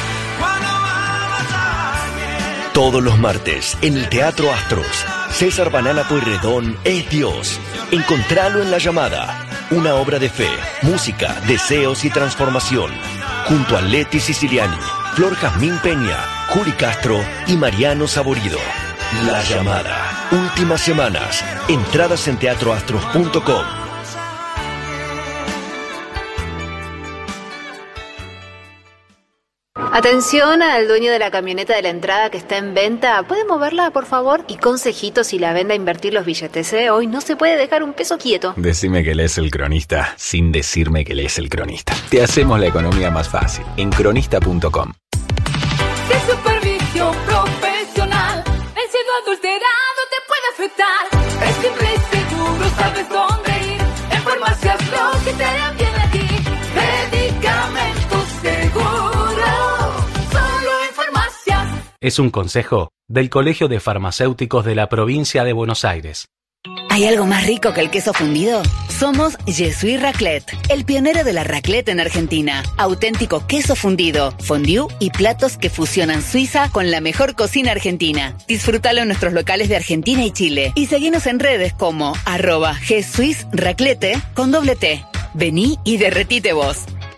Todos los martes, en el Teatro Astros, César Banana Pueyrredón es Dios. Encontralo en La Llamada. Una obra de fe, música, deseos y transformación. Junto a Leti Siciliani, Flor Jazmín Peña, Juli Castro y Mariano Saborido. La Llamada. Últimas semanas. Entradas en teatro astros punto com. Atención al dueño de la camioneta de la entrada que está en venta. ¿Puede moverla, por favor? Y consejito si la vende a invertir los billetes, ¿eh? Hoy no se puede dejar un peso quieto. Decime que lees El Cronista sin decirme que lees El Cronista. Te hacemos la economía más fácil en cronista punto com. De supervisión profesional, el cielo adulterado te puede afectar. Es simple y seguro, sabes dónde ir. En farmacias lo que te hará bien a ti. Medicamentos seguros. Es un consejo del Colegio de Farmacéuticos de la Provincia de Buenos Aires. ¿Hay algo más rico que el queso fundido? Somos Jesús Raclette, el pionero de la raclette en Argentina. Auténtico queso fundido, fondue y platos que fusionan Suiza con la mejor cocina argentina. Disfrútalo en nuestros locales de Argentina y Chile. Y seguinos en redes como arroba Jesús Raclette con doble T. Vení y derretite vos.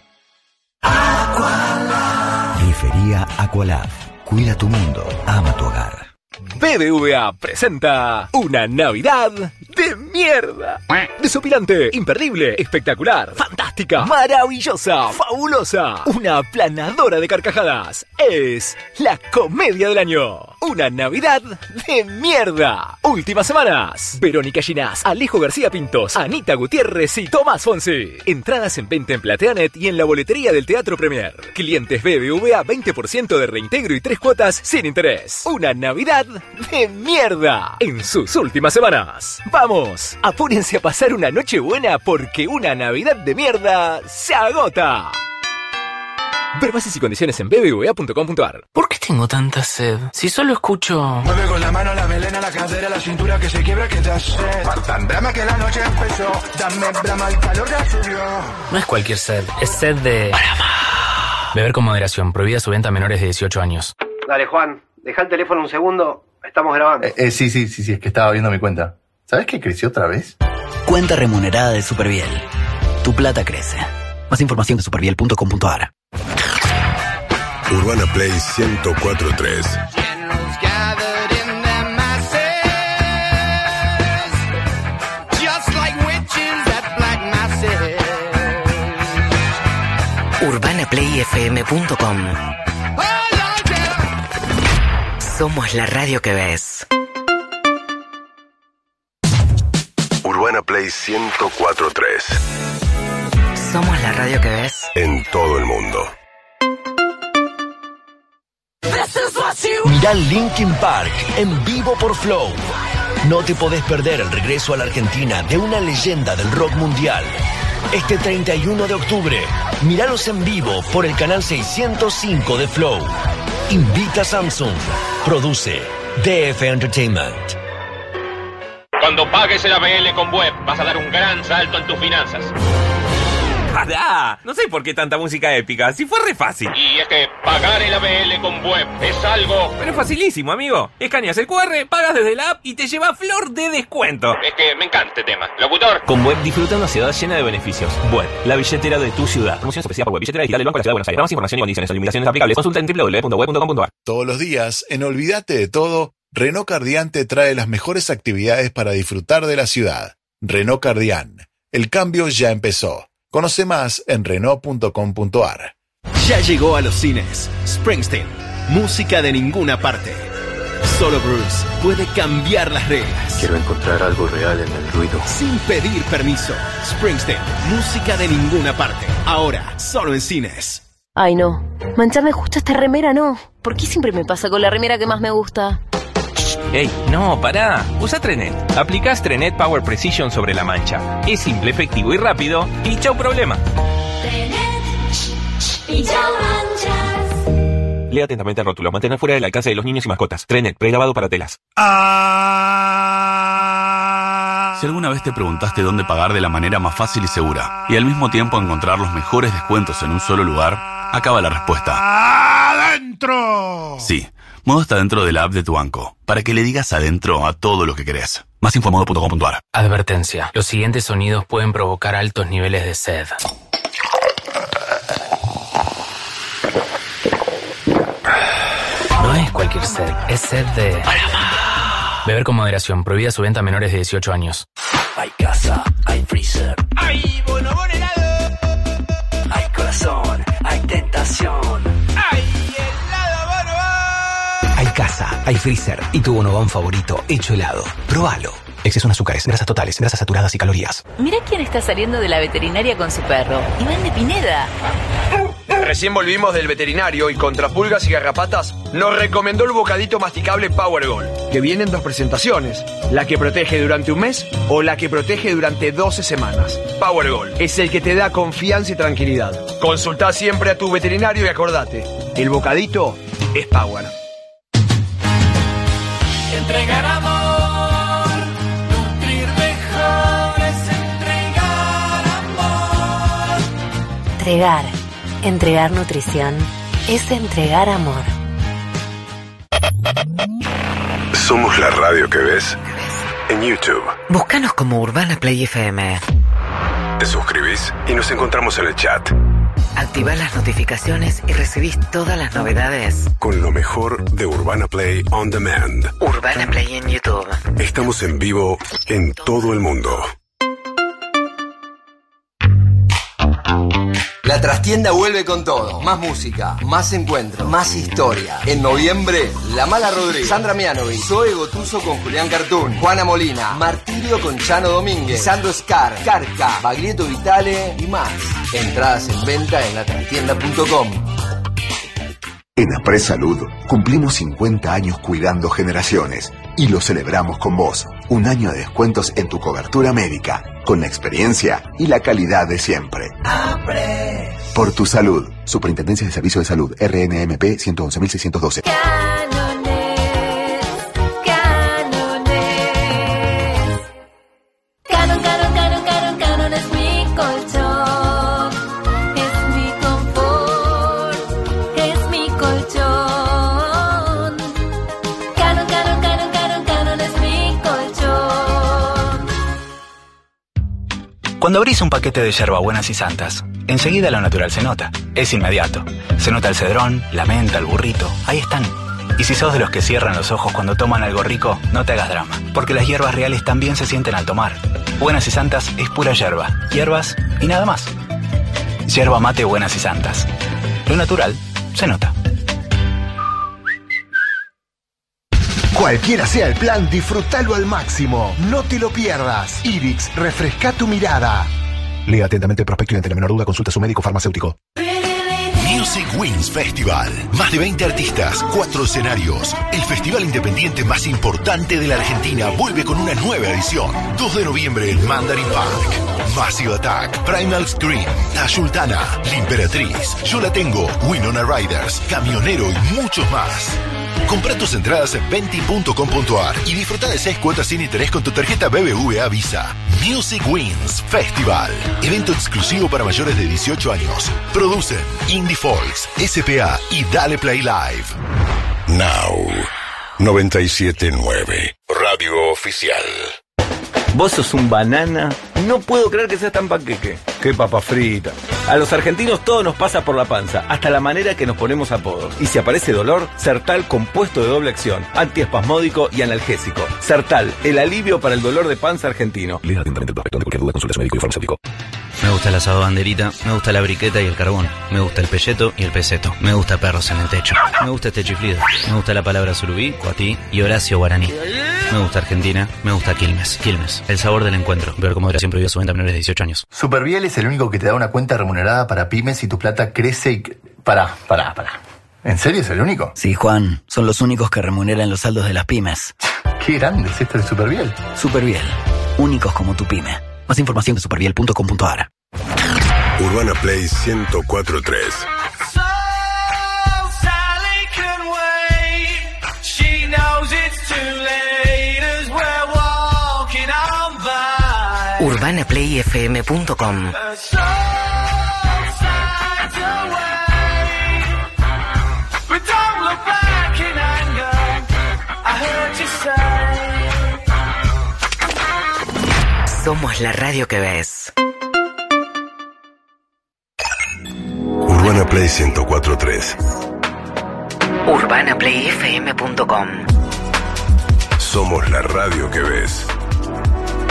Grifería Aqualab. Cuida tu mundo, ama tu hogar. B B V A presenta una Navidad de mierda. Desopilante, imperdible, espectacular, fantástica, maravillosa, fabulosa. Una aplanadora de carcajadas. Es la comedia del año. Una Navidad de mierda. Últimas semanas. Verónica Ginás, Alejo García Pintos, Anita Gutiérrez y Tomás Fonsi. Entradas en venta en Plateanet y en la boletería del Teatro Premier. Clientes B B V A veinte por ciento de reintegro y tres cuotas sin interés. Una Navidad de mierda en sus últimas semanas. Vamos, apúrense a pasar una noche buena porque una Navidad de mierda se agota. Ver bases y condiciones en b b v a punto com punto a r. ¿Por qué tengo tanta sed? Si solo escucho... Mueve con la mano, la melena, la cadera, la cintura que se quiebra, que da sed. Tan brama que la noche empezó. Dame brama, el calor ya subió. No es cualquier sed, es sed de... Beber con moderación, prohibida su venta a menores de dieciocho años. Dale, Juan, deja el teléfono un segundo. Estamos grabando. Eh, eh, sí, sí, sí, sí, es que estaba viendo mi cuenta. ¿Sabes que creció otra vez? Cuenta remunerada de Superviel. Tu plata crece. Más información de superviel punto com punto a r. Urbana Play ciento cuatro punto tres. urbana play f m punto com. Somos la radio que ves. Urbana Play ciento cuatro punto tres. Somos la radio que ves en todo el mundo. Mirá Linkin Park en vivo por Flow. No te podés perder el regreso a la Argentina de una leyenda del rock mundial. Este treinta y uno de octubre, míralos en vivo por el canal seiscientos cinco de Flow. Invita Samsung. Produce D F Entertainment. Cuando pagues el A B L con Web, vas a dar un gran salto en tus finanzas. ¡Pará! No sé por qué tanta música épica, si fue re fácil. Y es que pagar el A B L con Web es algo... Pero es facilísimo, amigo. Escaneas el cu erre, pagas desde la app y te lleva flor de descuento. Es que me encanta este tema. Locutor. Con Web disfruta una ciudad llena de beneficios. Web, la billetera de tu ciudad. Promociones especiales por Web, billetera digital del Banco de la Ciudad de Buenos Aires. Más información y condiciones o limitaciones aplicables. Consulta en w w w punto web punto com punto a r. Todos los días, en Olvídate de Todo, Renault Cardián te trae las mejores actividades para disfrutar de la ciudad. Renault Cardián. El cambio ya empezó. Conoce más en renault punto com punto a r. Ya llegó a los cines Springsteen, música de ninguna parte. Solo Bruce puede cambiar las reglas. Quiero encontrar algo real en el ruido. Sin pedir permiso. Springsteen, música de ninguna parte. Ahora, solo en cines. Ay, no. Mancharme justo esta remera, no. ¿Por qué siempre me pasa con la remera que más me gusta? Ey, no, pará. Usa Trenet. Aplicás Trenet Power Precision sobre la mancha. Es simple, efectivo y rápido. Y chau problema. Trenet y chau manchas. Lea atentamente el rótulo. Mantener fuera del alcance de los niños y mascotas. Trenet, prelavado para telas. Ah. Si alguna vez te preguntaste dónde pagar de la manera más fácil y segura y al mismo tiempo encontrar los mejores descuentos en un solo lugar, acaba la respuesta. ¡Adentro! Sí. Modo está dentro de la app de tu banco, para que le digas adentro a todo lo que querés. Más info en modo punto com punto a r. Advertencia. Los siguientes sonidos pueden provocar altos niveles de sed. No es cualquier sed, es sed de... Beber con moderación, prohibida su venta a menores de dieciocho años. Hay casa, hay freezer. Hay bonobón helado. Hay corazón, hay tentación. Hay iFreezer y tu bonobón favorito hecho helado. Probalo. Exceso en azúcares, grasas totales, grasas saturadas y calorías. Mirá quién está saliendo de la veterinaria con su perro. Iván de Pineda. Recién volvimos del veterinario y contra pulgas y garrapatas nos recomendó el bocadito masticable Power Gold, que viene en dos presentaciones, la que protege durante un mes o la que protege durante doce semanas. Power Gold es el que te da confianza y tranquilidad. Consultá siempre a tu veterinario y acordate, el bocadito es Power. Entregar amor, nutrir mejor es entregar amor. Entregar. Entregar nutrición es entregar amor. Somos la radio que ves en YouTube. Búscanos como Urbana Play F M. Te suscribís y nos encontramos en el chat. Activá las notificaciones y recibís todas las novedades. Con lo mejor de Urbana Play On Demand. Urbana Play en YouTube. Estamos en vivo en todo el mundo. La trastienda vuelve con todo. Más música, más encuentros, más historia. En noviembre, La Mala Rodríguez, Sandra Mianovic, Zoe Gotuso con Julián Cartoon, Juana Molina, Martirio con Chano Domínguez, Sandro Scar, Carca, Baglietto Vitale y más. Entradas en venta en la trastienda punto com. En Apres Salud cumplimos cincuenta años cuidando generaciones y lo celebramos con vos. Un año de descuentos en tu cobertura médica, con la experiencia y la calidad de siempre. Apres. Por tu salud. Superintendencia de Servicios de Salud, R N M P ciento once mil seiscientos doce. Canon, Canon, Canon, Canon, Canon es mi colchón, es mi confort, es mi colchón. Canon, Canon, Canon, Canon, Canon es mi colchón. Cuando abrís un paquete de yerbabuenas y santas, enseguida lo natural se nota. Es inmediato. Se nota el cedrón, la menta, el burrito. Ahí están. Y si sos de los que cierran los ojos cuando toman algo rico, no te hagas drama, porque las hierbas reales también se sienten al tomar. Buenas y Santas es pura hierba, hierbas y nada más. Yerba mate Buenas y Santas. Lo natural se nota. Cualquiera sea el plan, disfrútalo al máximo. No te lo pierdas. Irix, refresca tu mirada. Lea atentamente el prospecto y ante la menor duda consulta a su médico farmacéutico. Music Wings Festival. Más de veinte artistas, cuatro escenarios. El festival independiente más importante de la Argentina vuelve con una nueva edición. dos de noviembre en Mandarin Park. Massive Attack, Primal Scream, La Sultana, La Imperatriz, Yo La Tengo, Winona Riders, Camionero y muchos más. Compra tus entradas en venti punto com punto ar y disfruta de seis cuotas sin interés con tu tarjeta B B V A Visa. Music Wings Festival. Evento exclusivo para mayores de dieciocho años. Producen Indie Folks, S P A y Dale Play Live. Now. noventa y siete punto nueve. Radio Oficial. Vos sos un banana. No puedo creer que seas tan panqueque. Qué papa frita. A los argentinos todo nos pasa por la panza, hasta la manera que nos ponemos apodos. Y si aparece dolor, Sertal compuesto de doble acción, antiespasmódico y analgésico. Sertal, el alivio para el dolor de panza argentino. Lea atentamente el prospecto. De cualquier duda consulta a su médico y farmacéutico. Me gusta el asado banderita, me gusta la briqueta y el carbón, me gusta el pelleto y el peseto, me gusta perros en el techo, me gusta este chiflido, me gusta la palabra surubí, cuatí y Horacio Guaraní. Me gusta Argentina, me gusta Quilmes. Quilmes, el sabor del encuentro. Ver cómo moderación prohibida su venta a menores de dieciocho años. Superviel es el único que te da una cuenta remunerada para pymes y tu plata crece y... Pará, pará, pará. ¿En serio es el único? Sí, Juan. Son los únicos que remuneran los saldos de las pymes. Qué grande es esto de Superviel. Superviel. Únicos como tu pyme. Más información de superviel punto com punto ar. Urbana Play ciento cuatro punto tres. urbana play f m punto com. Somos la radio que ves. Urbana Play ciento cuatro punto tres. urbana play f m punto com. Somos la radio que ves.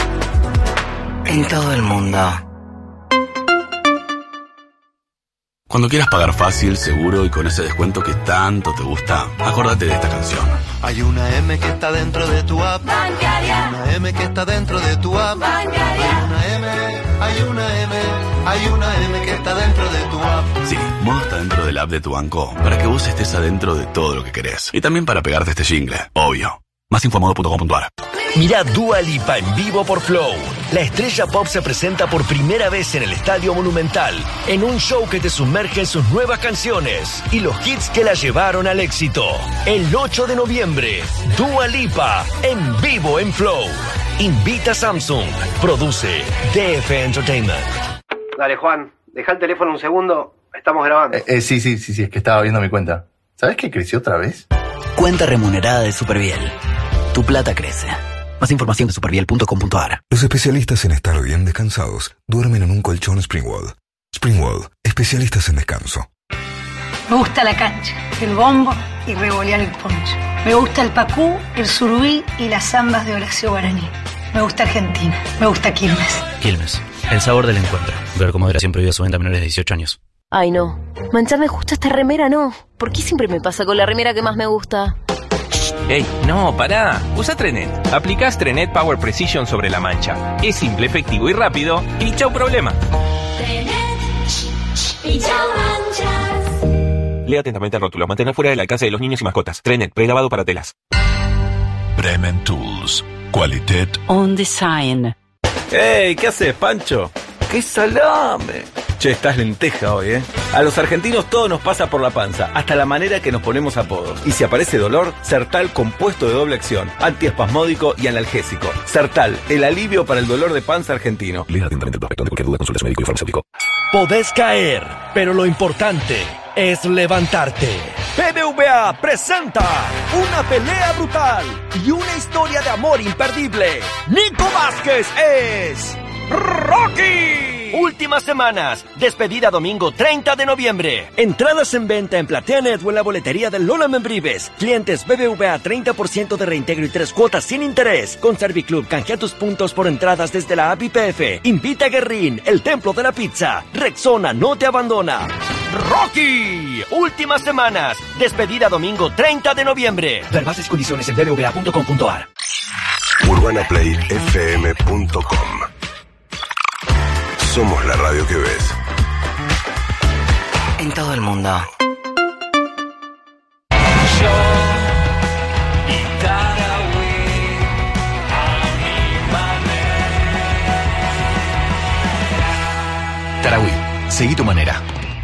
En todo el mundo. Cuando quieras pagar fácil, seguro y con ese descuento que tanto te gusta, acordate de esta canción. Hay una M que está dentro de tu app bancaria. Hay una M que está dentro de tu app bancaria. Hay una M, hay una M, hay una M que está dentro de tu app. Sí, Modo está dentro del app de tu banco para que vos estés adentro de todo lo que querés. Y también para pegarte este jingle, obvio. Más info a modo punto com punto a r. Mirá Dua Lipa en vivo por Flow. La estrella pop se presenta por primera vez en el Estadio Monumental, en un show que te sumerge en sus nuevas canciones y los hits que la llevaron al éxito. El ocho de noviembre, Dua Lipa en vivo en Flow. Invita Samsung. Produce D F Entertainment. Dale, Juan, deja el teléfono un segundo. Estamos grabando. Eh, eh, sí, sí, sí, sí, es que estaba viendo mi cuenta. ¿Sabes que creció otra vez? Cuenta remunerada de Superviel. Tu plata crece. Más información de superviel punto com punto a r. Los especialistas en estar bien descansados duermen en un colchón Springwall. Springwall, especialistas en descanso. Me gusta la cancha, el bombo y revolear el poncho. Me gusta el pacú, el surubí y las zambas de Horacio Guaraní. Me gusta Argentina. Me gusta Quilmes. Quilmes, el sabor del encuentro. Ver cómo moderación prohibida su venta a menores de dieciocho años. Ay, no. Mancharme justo esta remera, no. ¿Por qué siempre me pasa con la remera que más me gusta? ¡Ey! ¡No, pará! Usa Trenet. Aplicás Trenet Power Precision sobre la mancha. Es simple, efectivo y rápido. Y chau problema. Trenet y chau manchas. Lea atentamente el rótulo. Mantener fuera del alcance de los niños y mascotas. Trenet, prelavado para telas. Bremen Tools. Qualitat On Design. ¡Ey! ¿Qué haces, Pancho? ¡Qué salame! Che, estás lenteja hoy, ¿eh? A los argentinos todo nos pasa por la panza, hasta la manera que nos ponemos apodos. Y si aparece dolor, Sertal compuesto de doble acción, antiespasmódico y analgésico. Sertal, el alivio para el dolor de panza argentino. Lea atentamente el prospecto. Ante cualquier duda, consulta a su médico y farmacéutico. Podés caer, pero lo importante es levantarte. B B V A presenta una pelea brutal y una historia de amor imperdible. Nico Vázquez es Rocky. Últimas semanas. Despedida domingo treinta de noviembre. Entradas en venta en PlateaNet o en la boletería del Lola Membrives. Clientes B B V A treinta por ciento de reintegro y tres cuotas sin interés. Con Serviclub canjea tus puntos por entradas desde la app I P F. Invita a Guerrín, el templo de la pizza. Rexona no te abandona. Rocky. Últimas semanas. Despedida domingo treinta de noviembre. Ver bases y condiciones en b b v a punto com punto a r. urbana play f m punto com. Somos la radio que ves. En todo el mundo. Tarahui, seguí tu manera.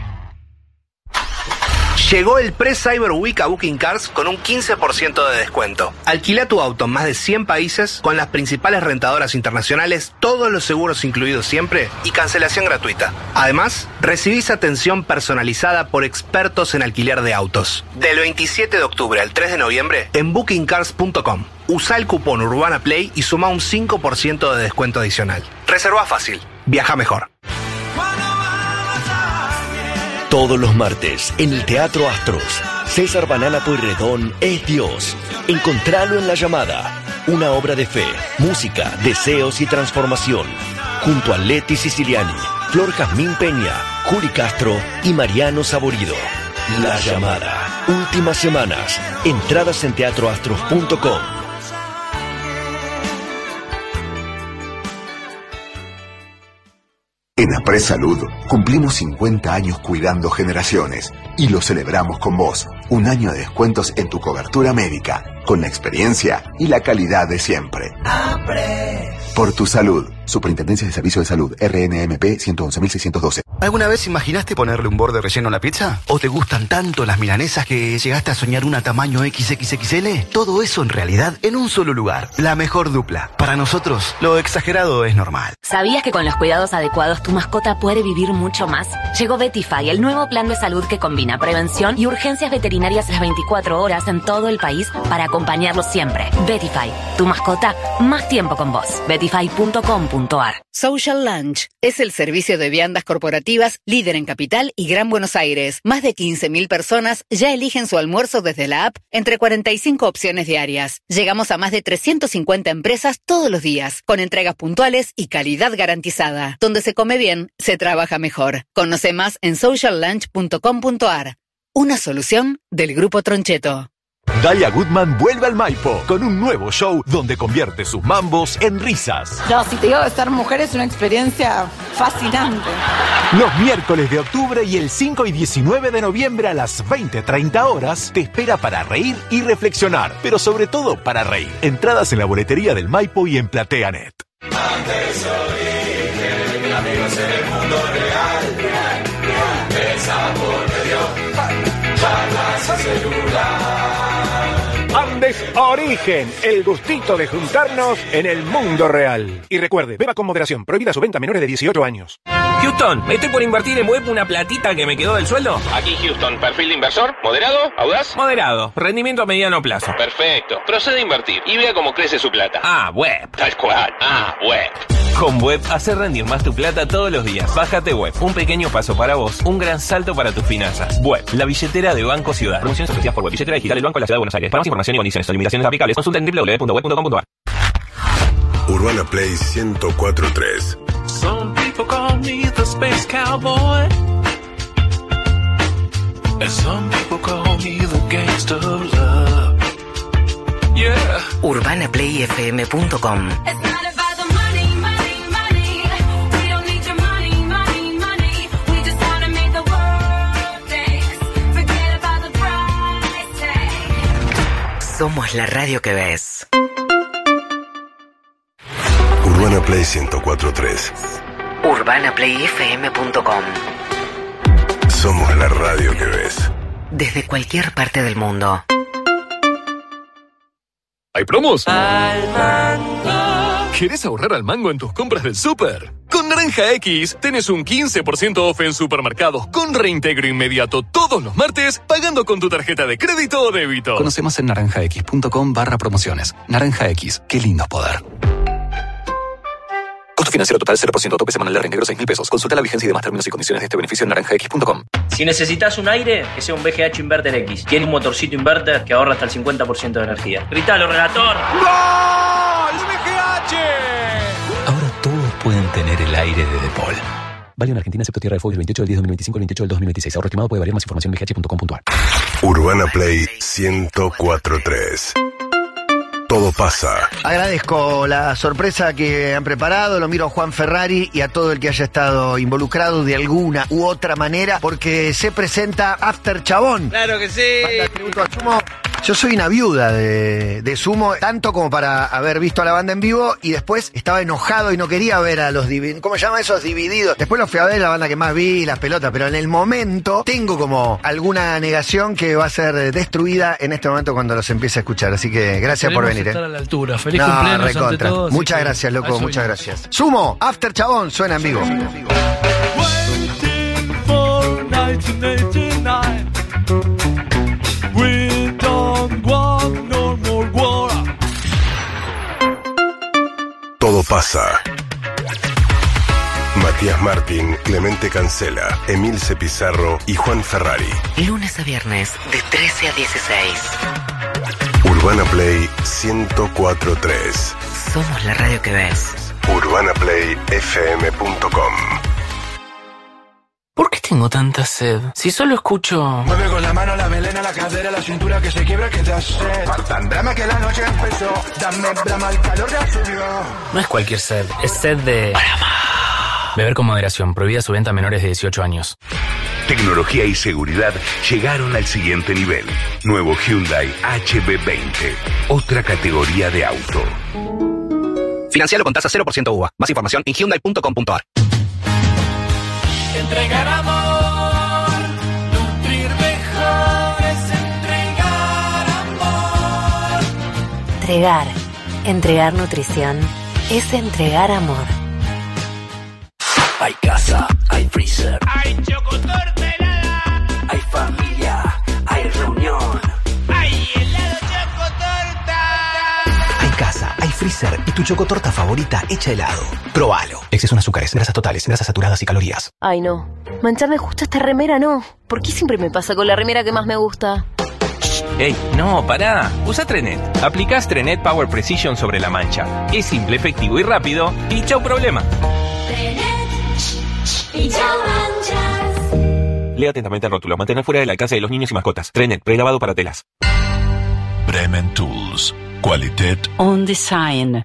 Llegó el Pre-Cyber Week a Booking Cars con un quince por ciento de descuento. Alquila tu auto en más de cien países con las principales rentadoras internacionales, todos los seguros incluidos siempre y cancelación gratuita. Además, recibís atención personalizada por expertos en alquiler de autos. Del veintisiete de octubre al tres de noviembre en booking cars punto com. Usa el cupón Urbana Play y suma un cinco por ciento de descuento adicional. Reserva fácil. Viaja mejor. Todos los martes, en el Teatro Astros, César Banana Pueyrredón es Dios. Encontralo en La Llamada. Una obra de fe, música, deseos y transformación. Junto a Leti Siciliani, Flor Jazmín Peña, Juli Castro y Mariano Saborido. La Llamada. Últimas semanas. Entradas en teatro astros punto com. En Apres Salud cumplimos cincuenta años cuidando generaciones y lo celebramos con vos. Un año de descuentos en tu cobertura médica, con la experiencia y la calidad de siempre. Apres. Por tu salud. Superintendencia de Servicio de Salud, R N M P ciento once mil seiscientos doce. ¿Alguna vez imaginaste ponerle un borde relleno a la pizza? ¿O te gustan tanto las milanesas que llegaste a soñar una tamaño equis equis equis ele? Todo eso en realidad en un solo lugar. La mejor dupla. Para nosotros, lo exagerado es normal. ¿Sabías que con los cuidados adecuados tu mascota puede vivir mucho más? Llegó Vetify, el nuevo plan de salud que combina prevención y urgencias veterinarias las veinticuatro horas en todo el país para acompañarlos siempre. Vetify, tu mascota, más tiempo con vos. vetify punto com punto a r. Social Lunch es el servicio de viandas corporativas líder en Capital y Gran Buenos Aires. Más de quince mil personas ya eligen su almuerzo desde la app entre cuarenta y cinco opciones diarias. Llegamos a más de trescientas cincuenta empresas todos los días, con entregas puntuales y calidad garantizada. Donde se come bien, se trabaja mejor. Conoce Conoce más en social lunch punto com punto a r. Una solución del Grupo Troncheto. Dalia Goodman vuelve al Maipo con un nuevo show donde convierte sus mambos en risas. No, si te digo que ser mujer es una experiencia fascinante. Los miércoles de octubre y el cinco y diecinueve de noviembre a las veinte treinta horas te espera para reír y reflexionar, pero sobre todo para reír. Entradas en la boletería del Maipo y en PlateaNet. Antes oí que amigos en el mundo real, pensaba por medio, charlas y celular. Andes Origen, el gustito de juntarnos en el mundo real. Y recuerde, beba con moderación, prohibida su venta a menores de dieciocho años. Houston, me estoy por invertir en web una platita que me quedó del sueldo. Aquí Houston, perfil de inversor, moderado, audaz. Moderado, rendimiento a mediano plazo. Perfecto, procede a invertir y vea cómo crece su plata. Ah, web. Tal cual, ah, web. Con Web, hace rendir más tu plata todos los días. Bájate Web, un pequeño paso para vos, un gran salto para tus finanzas. Web, la billetera de Banco Ciudad. Promociones ofrecidas por Web, billetera digital del Banco de la Ciudad de Buenos Aires. Para más información y condiciones o limitaciones aplicables, consulta en doble u doble u doble u punto web punto com punto a r. Urbana Play ciento cuatro punto tres. Some people call me the space cowboy, and some people call me the gangster of love. Yeah. urbana play f m punto com. Somos la radio que ves. Urbana Play ciento cuatro punto tres. urbana play f m punto com. Somos la radio que ves. Desde cualquier parte del mundo. ¿Hay promos? Al mango. ¿Querés ahorrar al mango en tus compras del súper? Con Naranja X tenés un quince por ciento off en supermercados con reintegro inmediato todos los martes pagando con tu tarjeta de crédito o débito. Conoce más en naranjax.com barra promociones. Naranja X, qué lindo es poder. Costo financiero total cero por ciento, tope semanal de reintegro seis mil pesos. Consulta la vigencia y demás términos y condiciones de este beneficio en naranjax punto com. Si necesitas un aire, que sea un V G H Inverter X. Tiene un motorcito inverter que ahorra hasta el cincuenta por ciento de energía. ¡Gritalo, relator! ¡Gol! ¡V G H! Ahora todos pueden tener el aire de Depol. Válido en Argentina, excepto Tierra de Fuego, el veintiocho del diez de dos mil veinticinco, el veintiocho del dos de dos mil veintiséis. Ahorro estimado puede variar. Más información en v g h punto com punto a r. Urbana Play ciento cuatro punto tres. Todo pasa. Agradezco la sorpresa que han preparado, lo miro a Juan Ferrari y a todo el que haya estado involucrado de alguna u otra manera, porque se presenta After Chabón. ¡Claro que sí! Banda tributo a Sumo. Yo soy una viuda de, de Sumo, tanto como para haber visto a la banda en vivo y después estaba enojado y no quería ver a los divididos. ¿Cómo se llama esos divididos? Después los fui a ver, la banda que más vi, las pelotas, pero en el momento tengo como alguna negación que va a ser destruida en este momento cuando los empiece a escuchar. Así que gracias Queremos por venir. Estar ¿eh? a la altura. Feliz no, cumpleaños recontra. ante todo. Muchas que gracias, loco, muchas vinimos. gracias. Sumo, After Chabón, suena en vivo. Todo pasa. Matías Martín, Clemente Cancela, Emilce Pizarro y Juan Ferrari. Lunes a viernes, de trece a dieciséis. Urbana Play ciento cuatro punto tres. Somos la radio que ves. urbana play f m punto com. ¿Por qué tengo tanta sed? Si solo escucho... Mueve con la mano, la melena, la cadera, la cintura que se quiebra, que te hace tan drama que la noche empezó. Dame drama, el calor ya subió. No es cualquier sed, es sed de... Beber con moderación, prohibida su venta a menores de dieciocho años. Tecnología y seguridad llegaron al siguiente nivel. Nuevo Hyundai H B veinte. Otra categoría de auto. Financialo con tasa cero por ciento U V A. Más información en hyundai punto com punto a r. Entregar amor, nutrir mejor es entregar amor. Entregar, entregar nutrición, es entregar amor. Hay casa, hay freezer, hay chocotorta helada, hay familia, hay reunión, hay helado chocotorta. Hay casa, hay freezer y tu chocotorta favorita hecha helado. Probalo. Exceso en azúcares, grasas totales, grasas saturadas y calorías. Ay, no. Mancharme justo esta remera, no. ¿Por qué siempre me pasa con la remera que más me gusta? ¡Ey! No, pará. Usa Trenet. Aplicás Trenet Power Precision sobre la mancha. Es simple, efectivo y rápido. Y chau problema. Y chau manchas. Lea atentamente el rótulo. Mantener fuera del alcance de los niños y mascotas. Trenet, prelavado para telas. Bremen Tools. Qualitet On Design.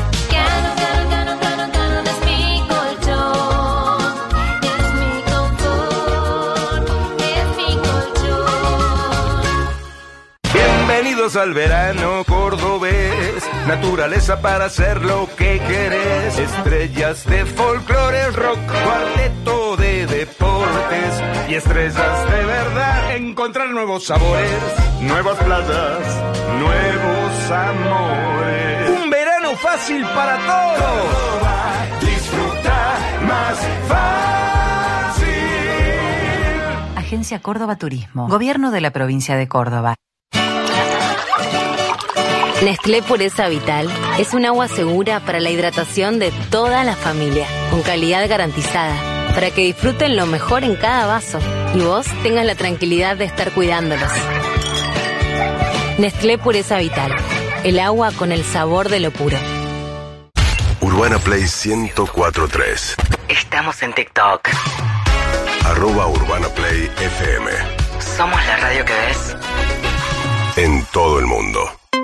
Bienvenidos al verano cordobés, naturaleza para hacer lo que querés, estrellas de folclore, rock, cuarteto de deportes y estrellas de verdad. Encontrar nuevos sabores, nuevas playas, nuevos amores. Un verano fácil para todos. Disfruta más fácil. Agencia Córdoba Turismo, Gobierno de la Provincia de Córdoba. Nestlé Pureza Vital es un agua segura para la hidratación de toda la familia, con calidad garantizada, para que disfruten lo mejor en cada vaso y vos tengas la tranquilidad de estar cuidándolos. Nestlé Pureza Vital, el agua con el sabor de lo puro. Urbana Play ciento cuatro punto tres. Estamos en TikTok. Arroba Urbana Play F M. Somos la radio que ves en todo el mundo.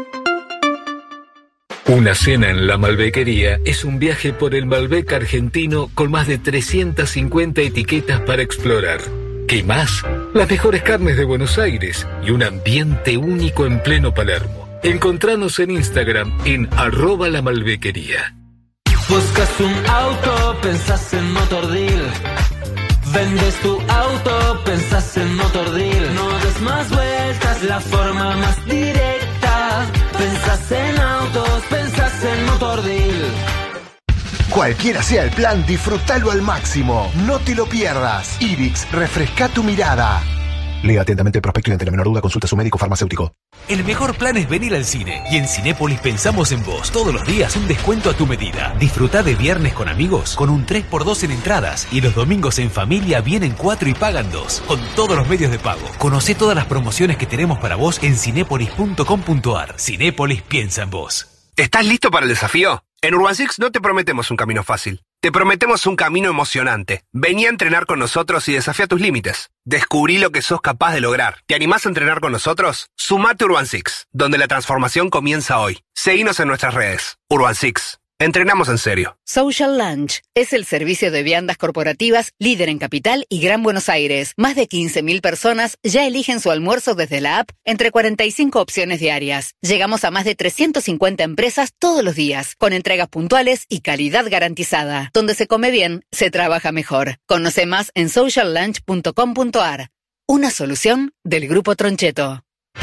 Una cena en la Malbequería es un viaje por el Malbec argentino con más de trescientas cincuenta etiquetas para explorar. ¿Qué más? Las mejores carnes de Buenos Aires y un ambiente único en pleno Palermo. Encontranos en Instagram en arroba la Malbequería. Buscas un auto, pensás en Motordeal. Vendes tu auto, pensás en Motordeal. No des más vueltas, la forma más directa. Pensás en autos, pensás en Motordeal. Cualquiera sea el plan, disfrútalo al máximo. No te lo pierdas. Irix, refresca tu mirada. Lea atentamente el prospecto y ante la menor duda consulta a su médico farmacéutico. El mejor plan es venir al cine. Y en Cinépolis pensamos en vos. Todos los días un descuento a tu medida. Disfrutá de viernes con amigos con un tres por dos en entradas. Y los domingos en familia vienen cuatro y pagan dos. Con todos los medios de pago. Conocé todas las promociones que tenemos para vos en cinépolis punto com punto ar. Cinépolis piensa en vos. ¿Estás listo para el desafío? En Urban Six no te prometemos un camino fácil. Te prometemos un camino emocionante. Vení a entrenar con nosotros y desafía tus límites. Descubrí lo que sos capaz de lograr. ¿Te animás a entrenar con nosotros? Sumate a Urban Six, donde la transformación comienza hoy. Seguinos en nuestras redes. Urban Six. Entrenamos en serio. Social Lunch es el servicio de viandas corporativas líder en Capital y Gran Buenos Aires. Más de quince mil personas ya eligen su almuerzo desde la app entre cuarenta y cinco opciones diarias. Llegamos a más de trescientas cincuenta empresas todos los días, con entregas puntuales y calidad garantizada. Donde se come bien, se trabaja mejor. Conoce más en social lunch punto com punto ar. Una solución del Grupo Troncheto.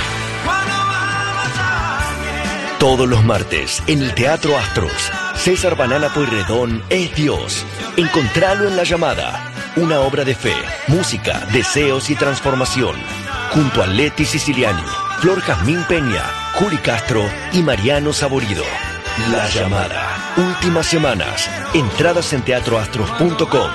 Todos los martes, en el Teatro Astros, César Banana Pueyrredón es Dios. Encontralo en La Llamada. Una obra de fe, música, deseos y transformación. Junto a Leti Siciliani, Flor Jazmín Peña, Juli Castro y Mariano Saborido. La Llamada. Últimas semanas. Entradas en teatro astros punto com.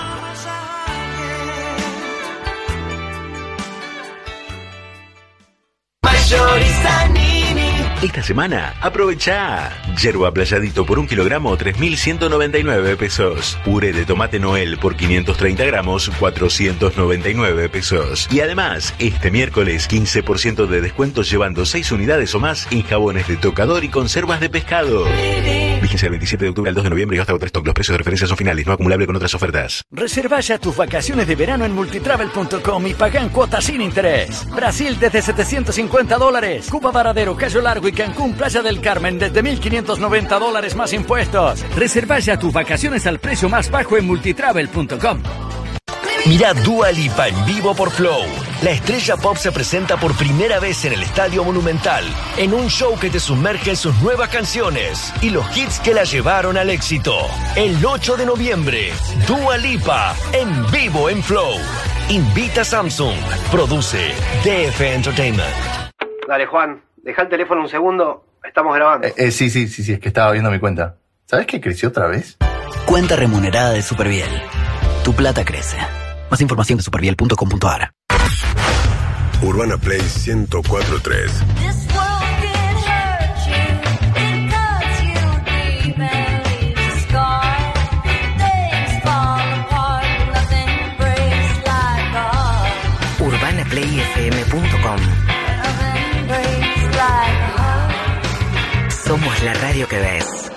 Esta semana, aprovecha. Yerba Playadito por un kilogramo, tres mil ciento noventa y nueve pesos. Puré de tomate Noel por quinientos treinta gramos, cuatrocientos noventa y nueve pesos. Y además, este miércoles, quince por ciento de descuento llevando seis unidades o más en jabones de tocador y conservas de pescado. Vigencia del veintisiete de octubre al dos de noviembre y hasta otro stock. Los precios de referencia son finales, no acumulable con otras ofertas. Reserva ya tus vacaciones de verano en multitravel punto com y paga en cuotas sin interés. Brasil desde setecientos cincuenta dólares. Cuba Varadero, Cayo Largo y Cancún, Playa del Carmen desde mil quinientos noventa dólares más impuestos. Reserva ya tus vacaciones al precio más bajo en multitravel punto com. Mirá Dua Lipa en vivo por Flow. La estrella pop se presenta por primera vez en el Estadio Monumental, en un show que te sumerge en sus nuevas canciones y los hits que la llevaron al éxito. El ocho de noviembre, Dua Lipa en vivo en Flow. Invita Samsung. Produce D F Entertainment. Dale, Juan, deja el teléfono un segundo. Estamos grabando. Eh, eh, sí, sí, sí, sí, es que estaba viendo mi cuenta. ¿Sabes que creció otra vez? Cuenta remunerada de Superviel. Tu plata crece. Más información de superviel punto com punto ar. Urbana Play ciento cuatro punto tres. La radio que ves.